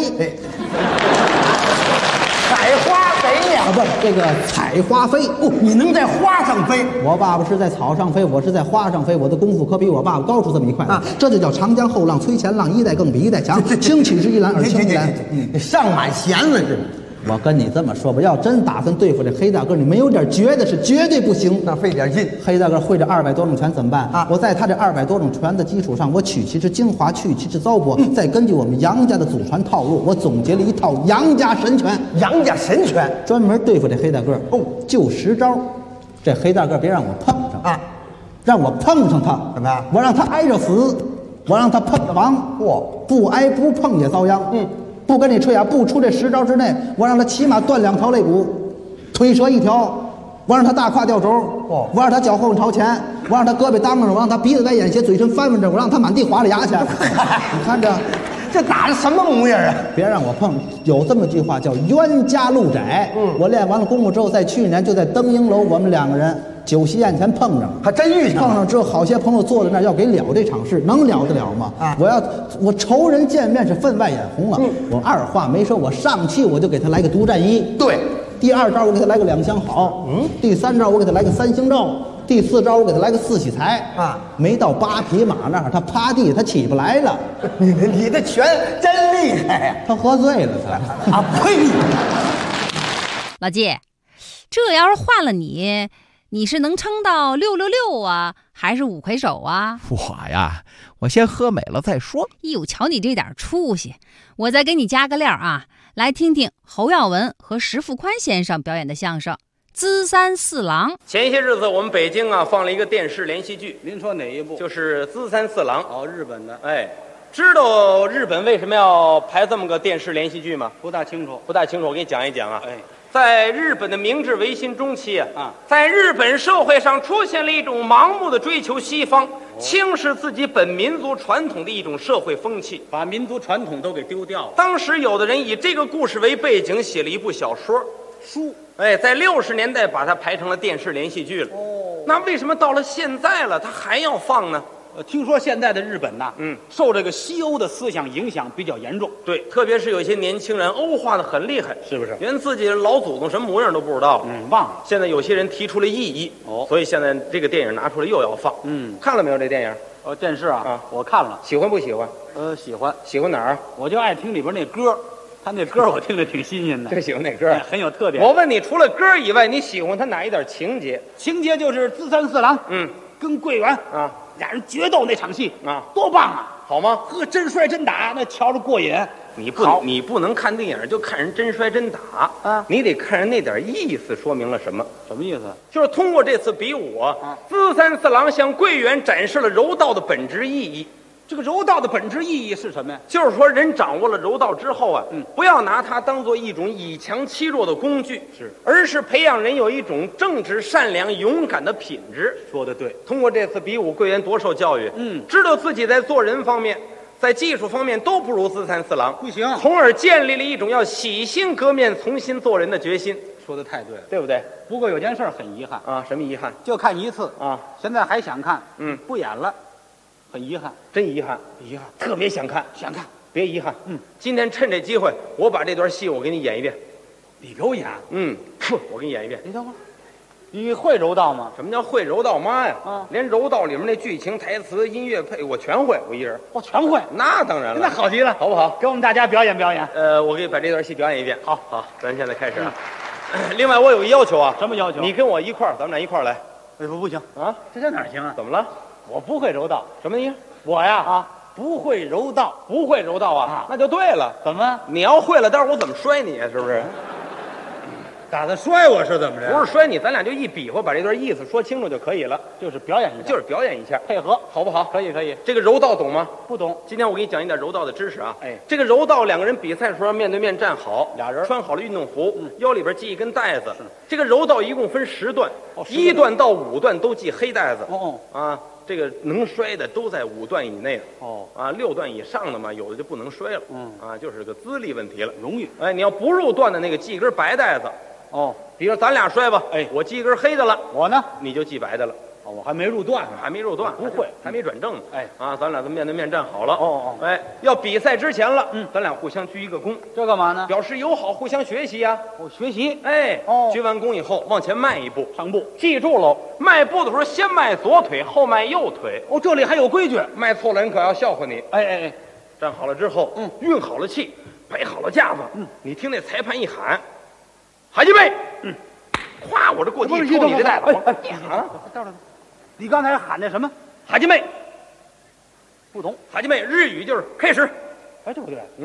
采花贼呀！ 不，这个采花飞哦，你能在花上飞？ 我爸爸是在草上飞，我是在花上飞，我的功夫可比我爸爸高出这么一块啊！这就叫长江后浪推前浪，一代更比一代强。轻取之于蓝而轻于蓝。 你上满弦了是吗？ 我跟你这么说吧，要真打算对付这黑大个，你没有点觉得是绝对不行。 那费点劲。 黑大个会这200多种拳怎么办啊？我在他这200多种拳的基础上，我取其之精华，去其之糟粕，再根据我们杨家的祖传套路，我总结了一套杨家神拳。 杨家神拳专门对付这黑大个。就10招，这黑大个别让我碰上啊，让我碰上他， 怎么样？ 我让他挨着死。 我让他碰的王，不挨不碰也遭殃。不跟你吹啊，不出这10招之内，我让他起码断2条肋骨，腿折1条。我让他大胯掉轴，我让他脚后朝前，我让他胳膊当着，我让他鼻子歪眼斜，嘴唇翻翻着，我让他满地划着牙去。你看这打的什么模样啊？别让我碰！有这么句话叫冤家路窄。我练完了功夫之后，在去年就在登英楼，我们2个人酒席宴前碰上，还真遇上。碰上之后，好些朋友坐在那儿要给了这场事，能了得了吗？我仇人见面是分外眼红啊！我二话没说，我上气我就给他来个独占1。对。第2招我给他来个2相好，第3招我给他来个3星照，第4招我给他来个4喜财啊！没到8匹马那儿，他趴地他起不来了。你的拳真厉害呀！他喝醉了他啊！呸！ 老季，这要是换了你是能撑到666啊，还是5魁首啊？ 我呀，我先喝美了再说。 哟，瞧你这点出息，我再给你加个料啊！来听听侯耀文和石富宽先生表演的相声《资三四郎》。 前些日子我们北京啊放了一个电视连续剧， 您说哪一部？ 就是《资三四郎》。 哦，日本的。 哎，知道日本为什么要排这么个电视连续剧吗？ 不大清楚。 不大清楚，我给你讲一讲啊。 哎， 在日本的明治维新中期啊，在日本社会上出现了一种盲目的追求西方、轻视自己本民族传统的一种社会风气， 把民族传统都给丢掉了。 当时有的人以这个故事为背景写了一部小说书，哎，在60年代把它排成了电视连续剧了。那为什么到了现在了，它还要放呢？ 听说现在的日本呐，受这个西欧的思想影响比较严重。 对，特别是有一些年轻人欧化的很厉害， 是不是？ 连自己的老祖宗什么模样都不知道， 忘了。 现在有些人提出了异议，所以现在这个电影拿出来又要放。看了没有这电影？ 电视啊，我看了， 喜欢不喜欢？ 喜欢。 喜欢哪儿？ 我就爱听里边那歌，他那歌我听着挺新鲜的。 就喜欢那歌， 很有特点。 我问你，除了歌以外，你喜欢他哪一点情节？ 情节就是资三四郎，跟桂圆啊。俩人决斗那场戏啊，多棒啊！ 好吗？ 呵，真摔真打，那瞧着过瘾。 你不能看电影就看人真摔真打啊！你得看人那点意思，说明了什么？ 什么意思？ 就是通过这次比武啊，资三四郎向桂圆展示了柔道的本质意义。 这个柔道的本质意义是什么呀？ 就是说，人掌握了柔道之后啊，不要拿它当做一种以强欺弱的工具，而是培养人有一种正直、善良、勇敢的品质。 说得对。 通过这次比武，桂圆多受教育，知道自己在做人方面、在技术方面都不如资三四郎， 不行， 从而建立了一种要洗心革面、重新做人的决心。 说得太对了， 对不对？ 不过有件事很遗憾啊，什么遗憾？ 就看一次啊， 现在还想看，不演了。很遗憾， 真遗憾， 遗憾， 特别想看，别遗憾。今天趁这机会，我把这段戏我给你演一遍。 你给我演？ 我给你演一遍。 你等会儿，你会柔道吗？ 什么叫会柔道？妈呀！连柔道里面那剧情、台词、音乐配我全会，我一人。 我全会？ 那当然了。 那好极了， 好不好？ 给我们大家表演表演。 我给你把这段戏表演一遍。 好， 咱现在开始啊。另外，我有一要求啊。 什么要求？ 你跟我一块儿，咱们俩一块儿来。 不行啊， 这哪行啊？ 怎么了？ 我不会柔道。 什么意思？ 我呀不会柔道， 不会柔道啊，那就对了。 怎么？ 你要会了，待会儿我怎么摔你啊？是不是？ 打算摔我是怎么着？ 不是摔你，咱俩就一比划，把这段意思说清楚就可以了。 就是表演一下， 就是表演一下， 配合好不好？ 可以可以。 这个柔道懂吗？ 不懂。 今天我给你讲一点柔道的知识啊。 哎， 这个柔道两个人比赛的时候面对面站好， 俩人穿好了运动服，腰里边系一根带子。这个柔道一共分10段，1段到5段都系黑带子。这个能摔的都在5段以内6段以上的嘛，有的就不能摔了。就是个资历问题了， 荣誉。 哎，你要不入段的那个系一根白带子。比如咱俩摔吧，我系一根黑的了， 我呢你就系白的了。 我还没入段呢， 还没入段， 不会， 还没转正呢。咱俩面对面站好了。 要比赛之前了，咱俩互相鞠一个躬， 这干嘛呢？ 表示友好，互相学习呀。 学习。 鞠完躬以后往前迈一步， 上步。 记住喽，迈步的时候先迈左腿，后迈右腿。 这里还有规矩， 迈错了人可要笑话你。站好了之后，运好了气，摆好了架子。你听那裁判一喊，海基妹，咵，我这过地抽你这袋子。 你刚才喊的什么？ 海基妹， 不懂。 海基妹日语就是开始。 对不对？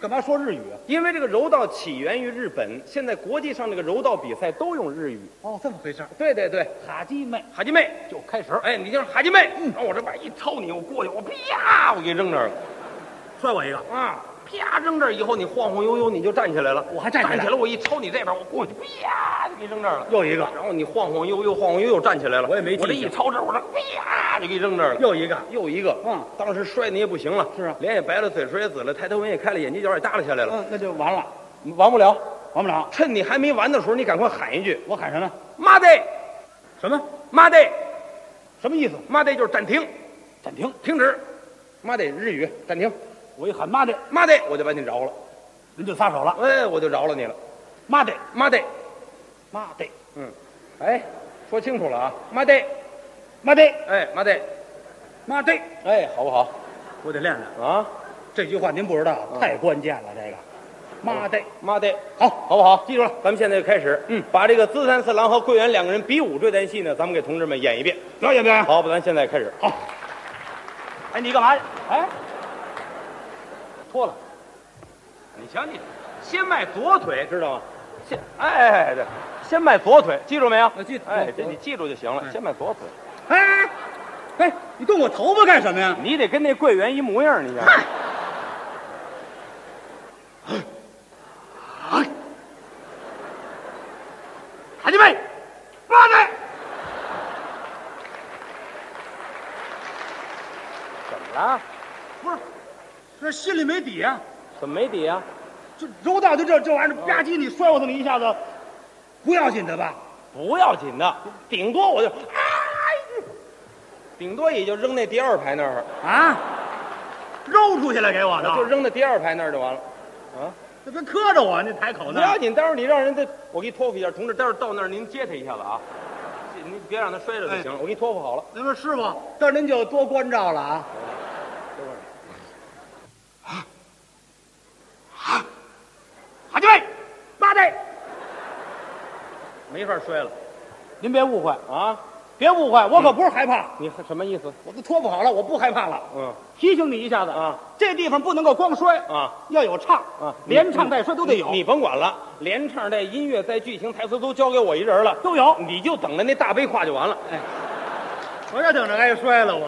干嘛说日语啊？ 因为这个柔道起源于日本，现在国际上这个柔道比赛都用日语。 哦，这么回事？ 对对对， 哈基妹， 哈基妹就开始。 哎，你就是哈基妹，然后我这把一抄你，我过去，我啪，我给扔这儿了， 摔我一个啊！啪扔这儿以后，你晃晃悠悠你就站起来了。 我还站起来了，我一抄你这边，我过去，啪就给扔这儿了。 又一个， 然后你晃晃悠悠，晃晃悠悠站起来了。 我也没记。 我这一抄这儿，我这啪就给扔这儿了。 又一个， 又一个。当时摔你也不行了。 是啊， 脸也白了，嘴唇也紫了，抬头纹也开了，眼犄角也耷拉下来了。 那就完了， 完不了， 完不了。 趁你还没完的时候，你赶快喊一句。 我喊什么？ 妈的！ 什么？ 妈的！ 什么意思？ 妈的就是暂停， 暂停， 停止。妈的日语暂停。 我一喊妈的， 妈的，我就把你饶了， 您就撒手了。 哎，我就饶了你了。 妈的， 妈的， 妈的， 哎，说清楚了啊，妈的， 妈的， 哎，妈的， 妈的， 哎，好不好？ 我得练练啊。 这句话您不知道，太关键了。这个，妈的， 妈的， 好不好？ 记住了， 咱们现在就开始，把这个资三四郎和桂圆两个人比武这段戏呢，咱们给同志们演一遍， 表演表演。 好，咱现在开始。 好。哎，你干嘛？哎。脱了， 你瞧你，先迈左腿，知道吗？对，先迈左腿，记住没有？ 记住。 哎，这你记住就行了。先迈左哎， 腿。 你动我头发干什么呀？ 你得跟那桂圆一模样，你瞧。哈基妹，妈的！怎么了？ 不是。这心里没底啊？ 怎么没底啊？ 就柔道就这玩意儿，吧唧你摔我这么一下子，不要紧的吧？ 不要紧的，顶多我就，顶多也就扔那第二排那儿啊，揉出去了给我的， 就扔到第二排那儿就完了，啊， 这别磕着我，那抬口呢。 不要紧，待会儿你让人家，我给你托付一下，同志，待会儿到那儿您接他一下子啊，您别让他摔着就行了，我给你托付好了。 那么师傅，这您就多关照了啊。 哈基妹，妈的，没法摔了。 您别误会啊， 别误会，我可不是害怕。 你什么意思？ 我都托付好了，我不害怕了。提醒你一下子啊，这地方不能够光摔啊， 要有唱啊， 连唱带摔都得有。 你甭管了，连唱带音乐带剧情台词都交给我一人了， 都有。 你就等着那大背胯就完了。 哎，我这等着挨摔了我。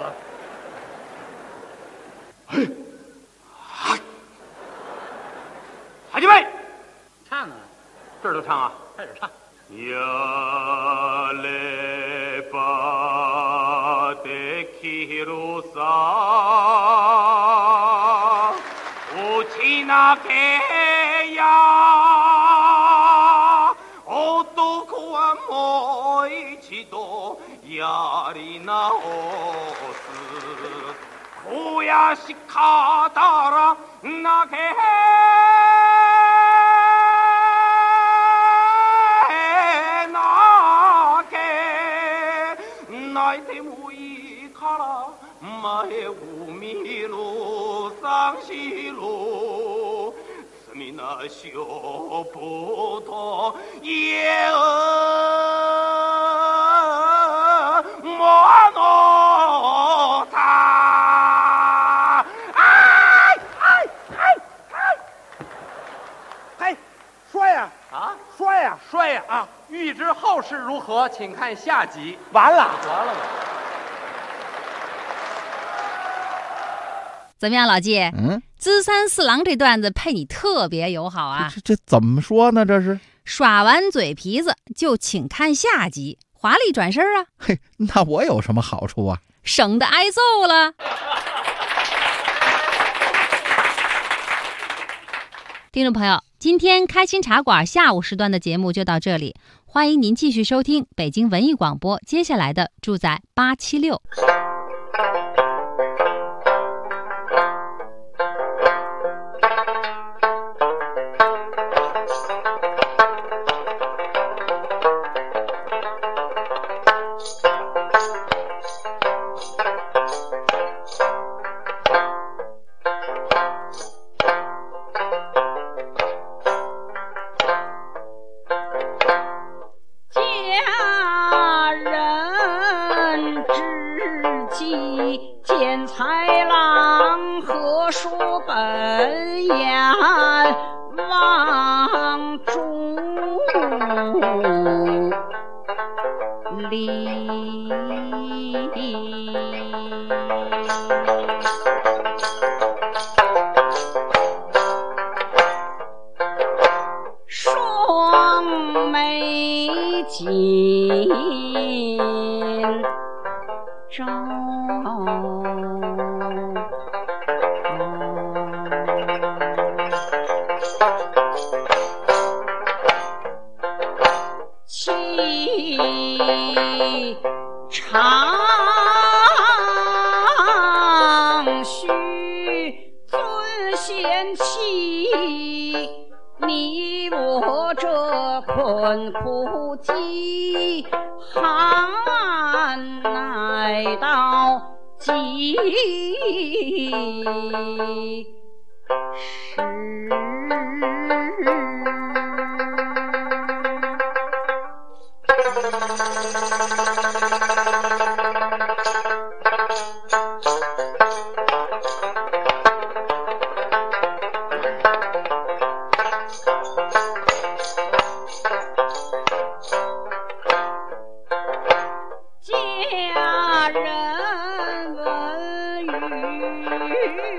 哈基妹， 唱啊， 这儿就唱啊， 开始唱。 呀嘞巴的基鲁萨，乌奇那给呀，おどこはもう一度やり直す。悔しかったら泣け。泣いてもいいから前を見ろ三四郎罪なしをぽと言えものた嘿，摔呀！ 啊， 摔呀！ 摔呀！啊！欲知后事如何，请看下集。 完了吗？ 怎么样，老纪？资三四郎这段子配你特别友好啊！ 这怎么说呢？这是耍完嘴皮子就请看下集，华丽转身啊！ 嘿，那我有什么好处啊？ 省得挨揍了。听众朋友，今天开心茶馆下午时段的节目就到这里，欢迎您继续收听北京文艺广播接下来的住在876。 见豺狼何说本呀？ 里。双眉紧皱，气长须尊贤妻，你我这困苦饥，寒乃到几时？家人闻语，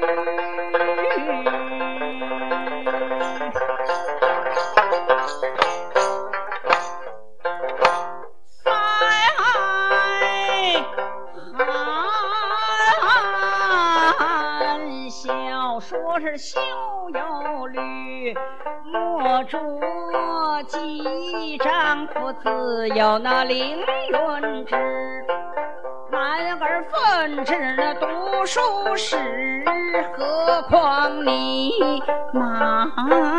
含笑说是休有虑，莫着急，丈夫自有那凌云志。男儿奋志那读书时，何况你满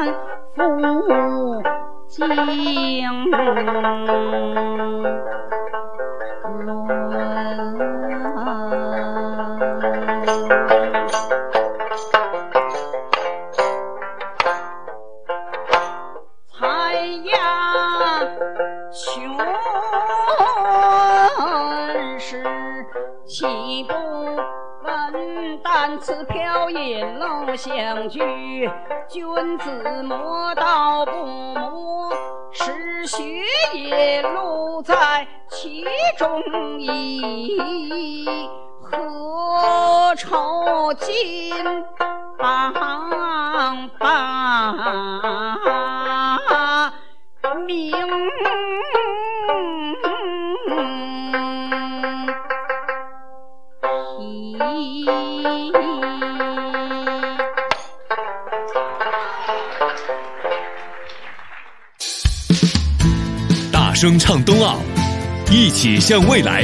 腹经纶。才呀穷时岂不闻旦辞飘饮楼相聚，君子磨刀不磨，失学也路在其中矣。何愁今帮命题？ 大声唱冬奥，一起向未来。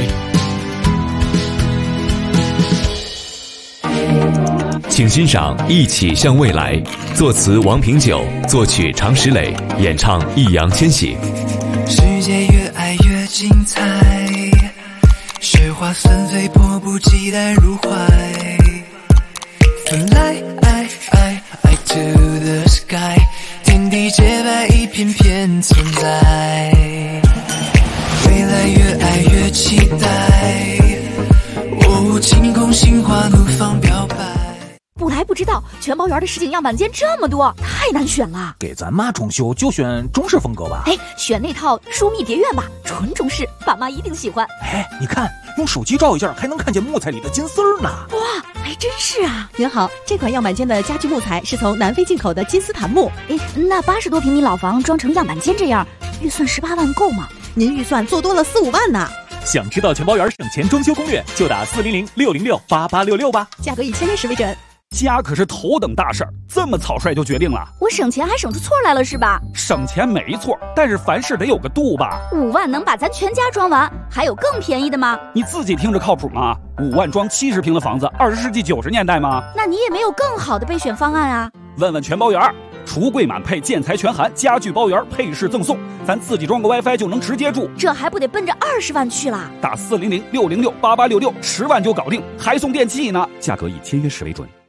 请欣赏《一起向未来》，作词王平久，作曲常石磊，演唱易烊千玺。 世界越爱越精彩，雪花纷飞，迫不及待入怀。Fly to the sky， 天地洁白，一片片存在。未来越爱越期待，晴空心花怒放表白。 不来不知道，全包园的实景样板间这么多，太难选了。 给咱妈装修就选中式风格吧。 哎，选那套疏密蝶院吧，纯中式，爸妈一定喜欢。 哎，你看，用手机照一下，还能看见木材里的金丝儿呢。 哇，还真是啊！ 您好，这款样板间的家具木材是从南非进口的金丝檀木。 哎，那80多平米老房装成样板间这样，预算18万够吗？ 您预算做多了4、5万呢。 想知道全包园省钱装修攻略，就打400-606-8866吧。 价格以签约时为准。 家可是头等大事儿，这么草率就决定了？ 我省钱还省出错来了是吧？ 省钱没错，但是凡事得有个度吧。 5万能把咱全家装完，还有更便宜的吗？ 你自己听着靠谱吗？5万装70平的房子，20世纪90年代吗？ 那你也没有更好的备选方案啊？ 问问全包园，橱柜满配，建材全含，家具包圆，配饰赠送，咱自己装个 WiFi 就能直接住， 这还不得奔着20万去啦？ 打400-606-8866，10万就搞定，还送电器呢。价格以签约时为准。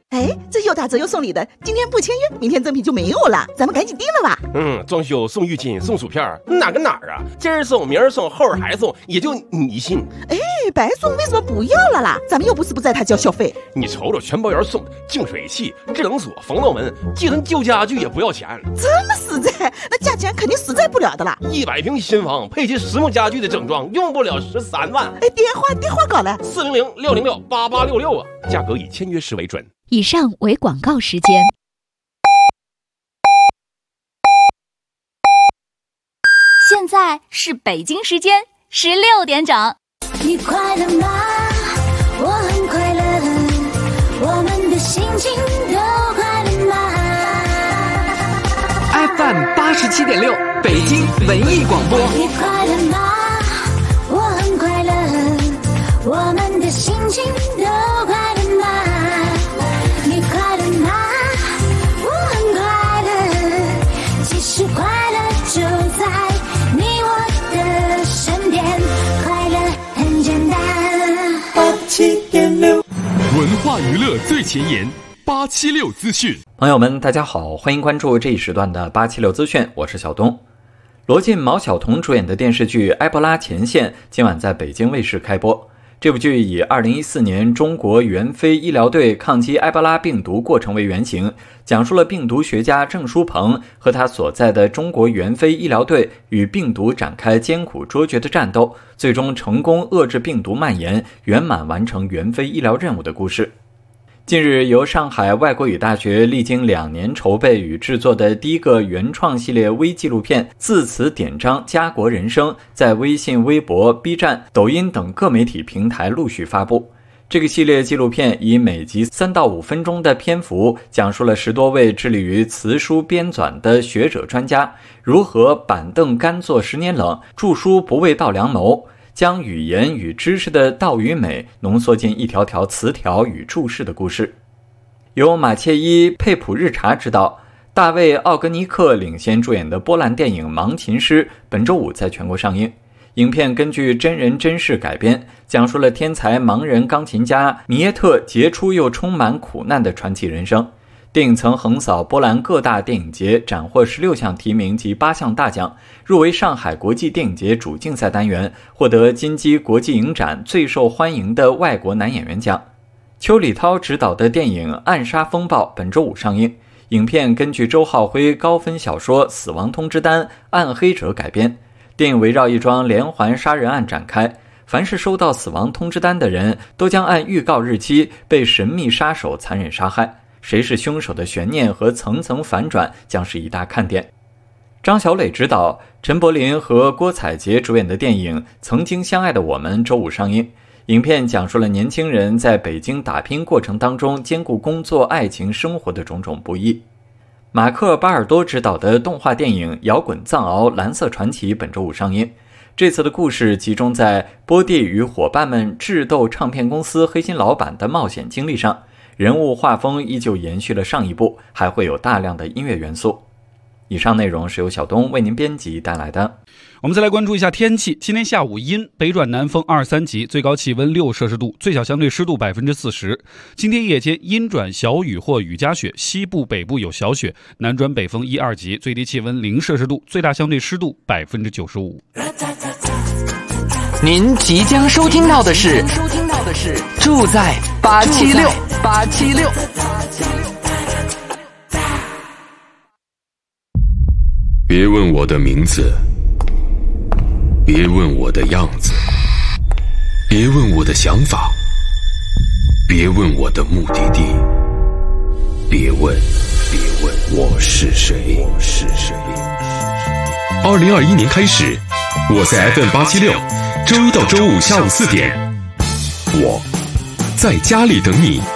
哎，这又打折又送礼的，今天不签约，明天赠品就没有了，咱们赶紧订了吧。 装修送浴巾送薯片，哪跟哪儿啊？今儿送明儿送后儿还送，也就你信。 哎，白送为什么不要了啦？咱们又不是不在他交小费。 你瞅瞅全包园送的净水器、制冷锁、防盗门，寄成旧家具也不要钱。 这么实在，那价钱肯定实在不了的啦。 100平新房配齐实木家具的整装，用不了13万。 哎，电话搞来 400-606-8866啊，价格以签约时为准。 以上为广告时间。 现在是北京时间16点整。 你快乐吗？我很快乐，我们的心情都快乐吗 ？FM 87.6，北京文艺广播。 你快乐吗？我很快乐，我们的心情都快乐吗？你快乐吗？我很快乐，其实快乐就在你我的身边，快乐很简单。87.6， 文化娱乐最前沿，876资讯。 朋友们，大家好，欢迎关注这一时段的876资讯，我是小东。罗晋、毛晓彤主演的电视剧《埃博拉前线》今晚在北京卫视开播。这部剧以2014年中国援非医疗队抗击埃博拉病毒过程为原型，讲述了病毒学家郑书鹏和他所在的中国援非医疗队与病毒展开艰苦卓绝的战斗，最终成功遏制病毒蔓延，圆满完成援非医疗任务的故事。近日，由上海外国语大学历经2年筹备与制作的第一个原创系列微纪录片《自此典章家国人生》在微信、微博、B 站、抖音等各媒体平台陆续发布。这个系列纪录片以每集3到5分钟的篇幅，讲述了10多位致力于辞书编纂的学者专家如何板凳干坐10年冷，著书不为道良谋，将语言与知识的道与美浓缩进一条条词条与注释的故事。由马切伊·佩普日查执导，大卫·奥格尼克领衔主演的波兰电影《盲琴师》本周5在全国上映。影片根据真人真事改编，讲述了天才盲人钢琴家米耶特杰出又充满苦难的传奇人生。电影曾横扫波兰各大电影节，斩获16项提名及8项大奖，入围上海国际电影节主竞赛单元，获得金鸡国际影展最受欢迎的外国男演员奖。邱礼涛执导的电影《暗杀风暴》本周5上映。影片根据周浩辉高分小说《死亡通知单：暗黑者》改编。电影围绕一桩连环杀人案展开，凡是收到死亡通知单的人都将按预告日期被神秘杀手残忍杀害，谁是凶手的悬念和层层反转将是一大看点。张小磊执导，陈柏霖和郭采洁主演的电影《曾经相爱的我们》周5上映。影片讲述了年轻人在北京打拼过程当中兼顾工作、爱情、生活的种种不易。马克·巴尔多执导的动画电影《摇滚藏獒：蓝色传奇》本周5上映。这次的故事集中在波蒂与伙伴们智斗唱片公司黑心老板的冒险经历上，人物画风依旧延续了上一部，还会有大量的音乐元素。以上内容是由小东为您编辑带来的。 我们再来关注一下天气。今天下午阴，北转南风2、3级，最高气温6摄氏度，最小相对湿度40%。今天夜间阴转小雨或雨夹雪，西部北部有小雪，南转北风1、2级，最低气温0摄氏度，最大相对湿度95%。 您即将收听到的是住在876。 别问我的名字，别问我的样子，别问我的想法，别问我的目的地，别问我是谁。2021年开始，我在 FM876，周一到周五下午4点，我在家里等你。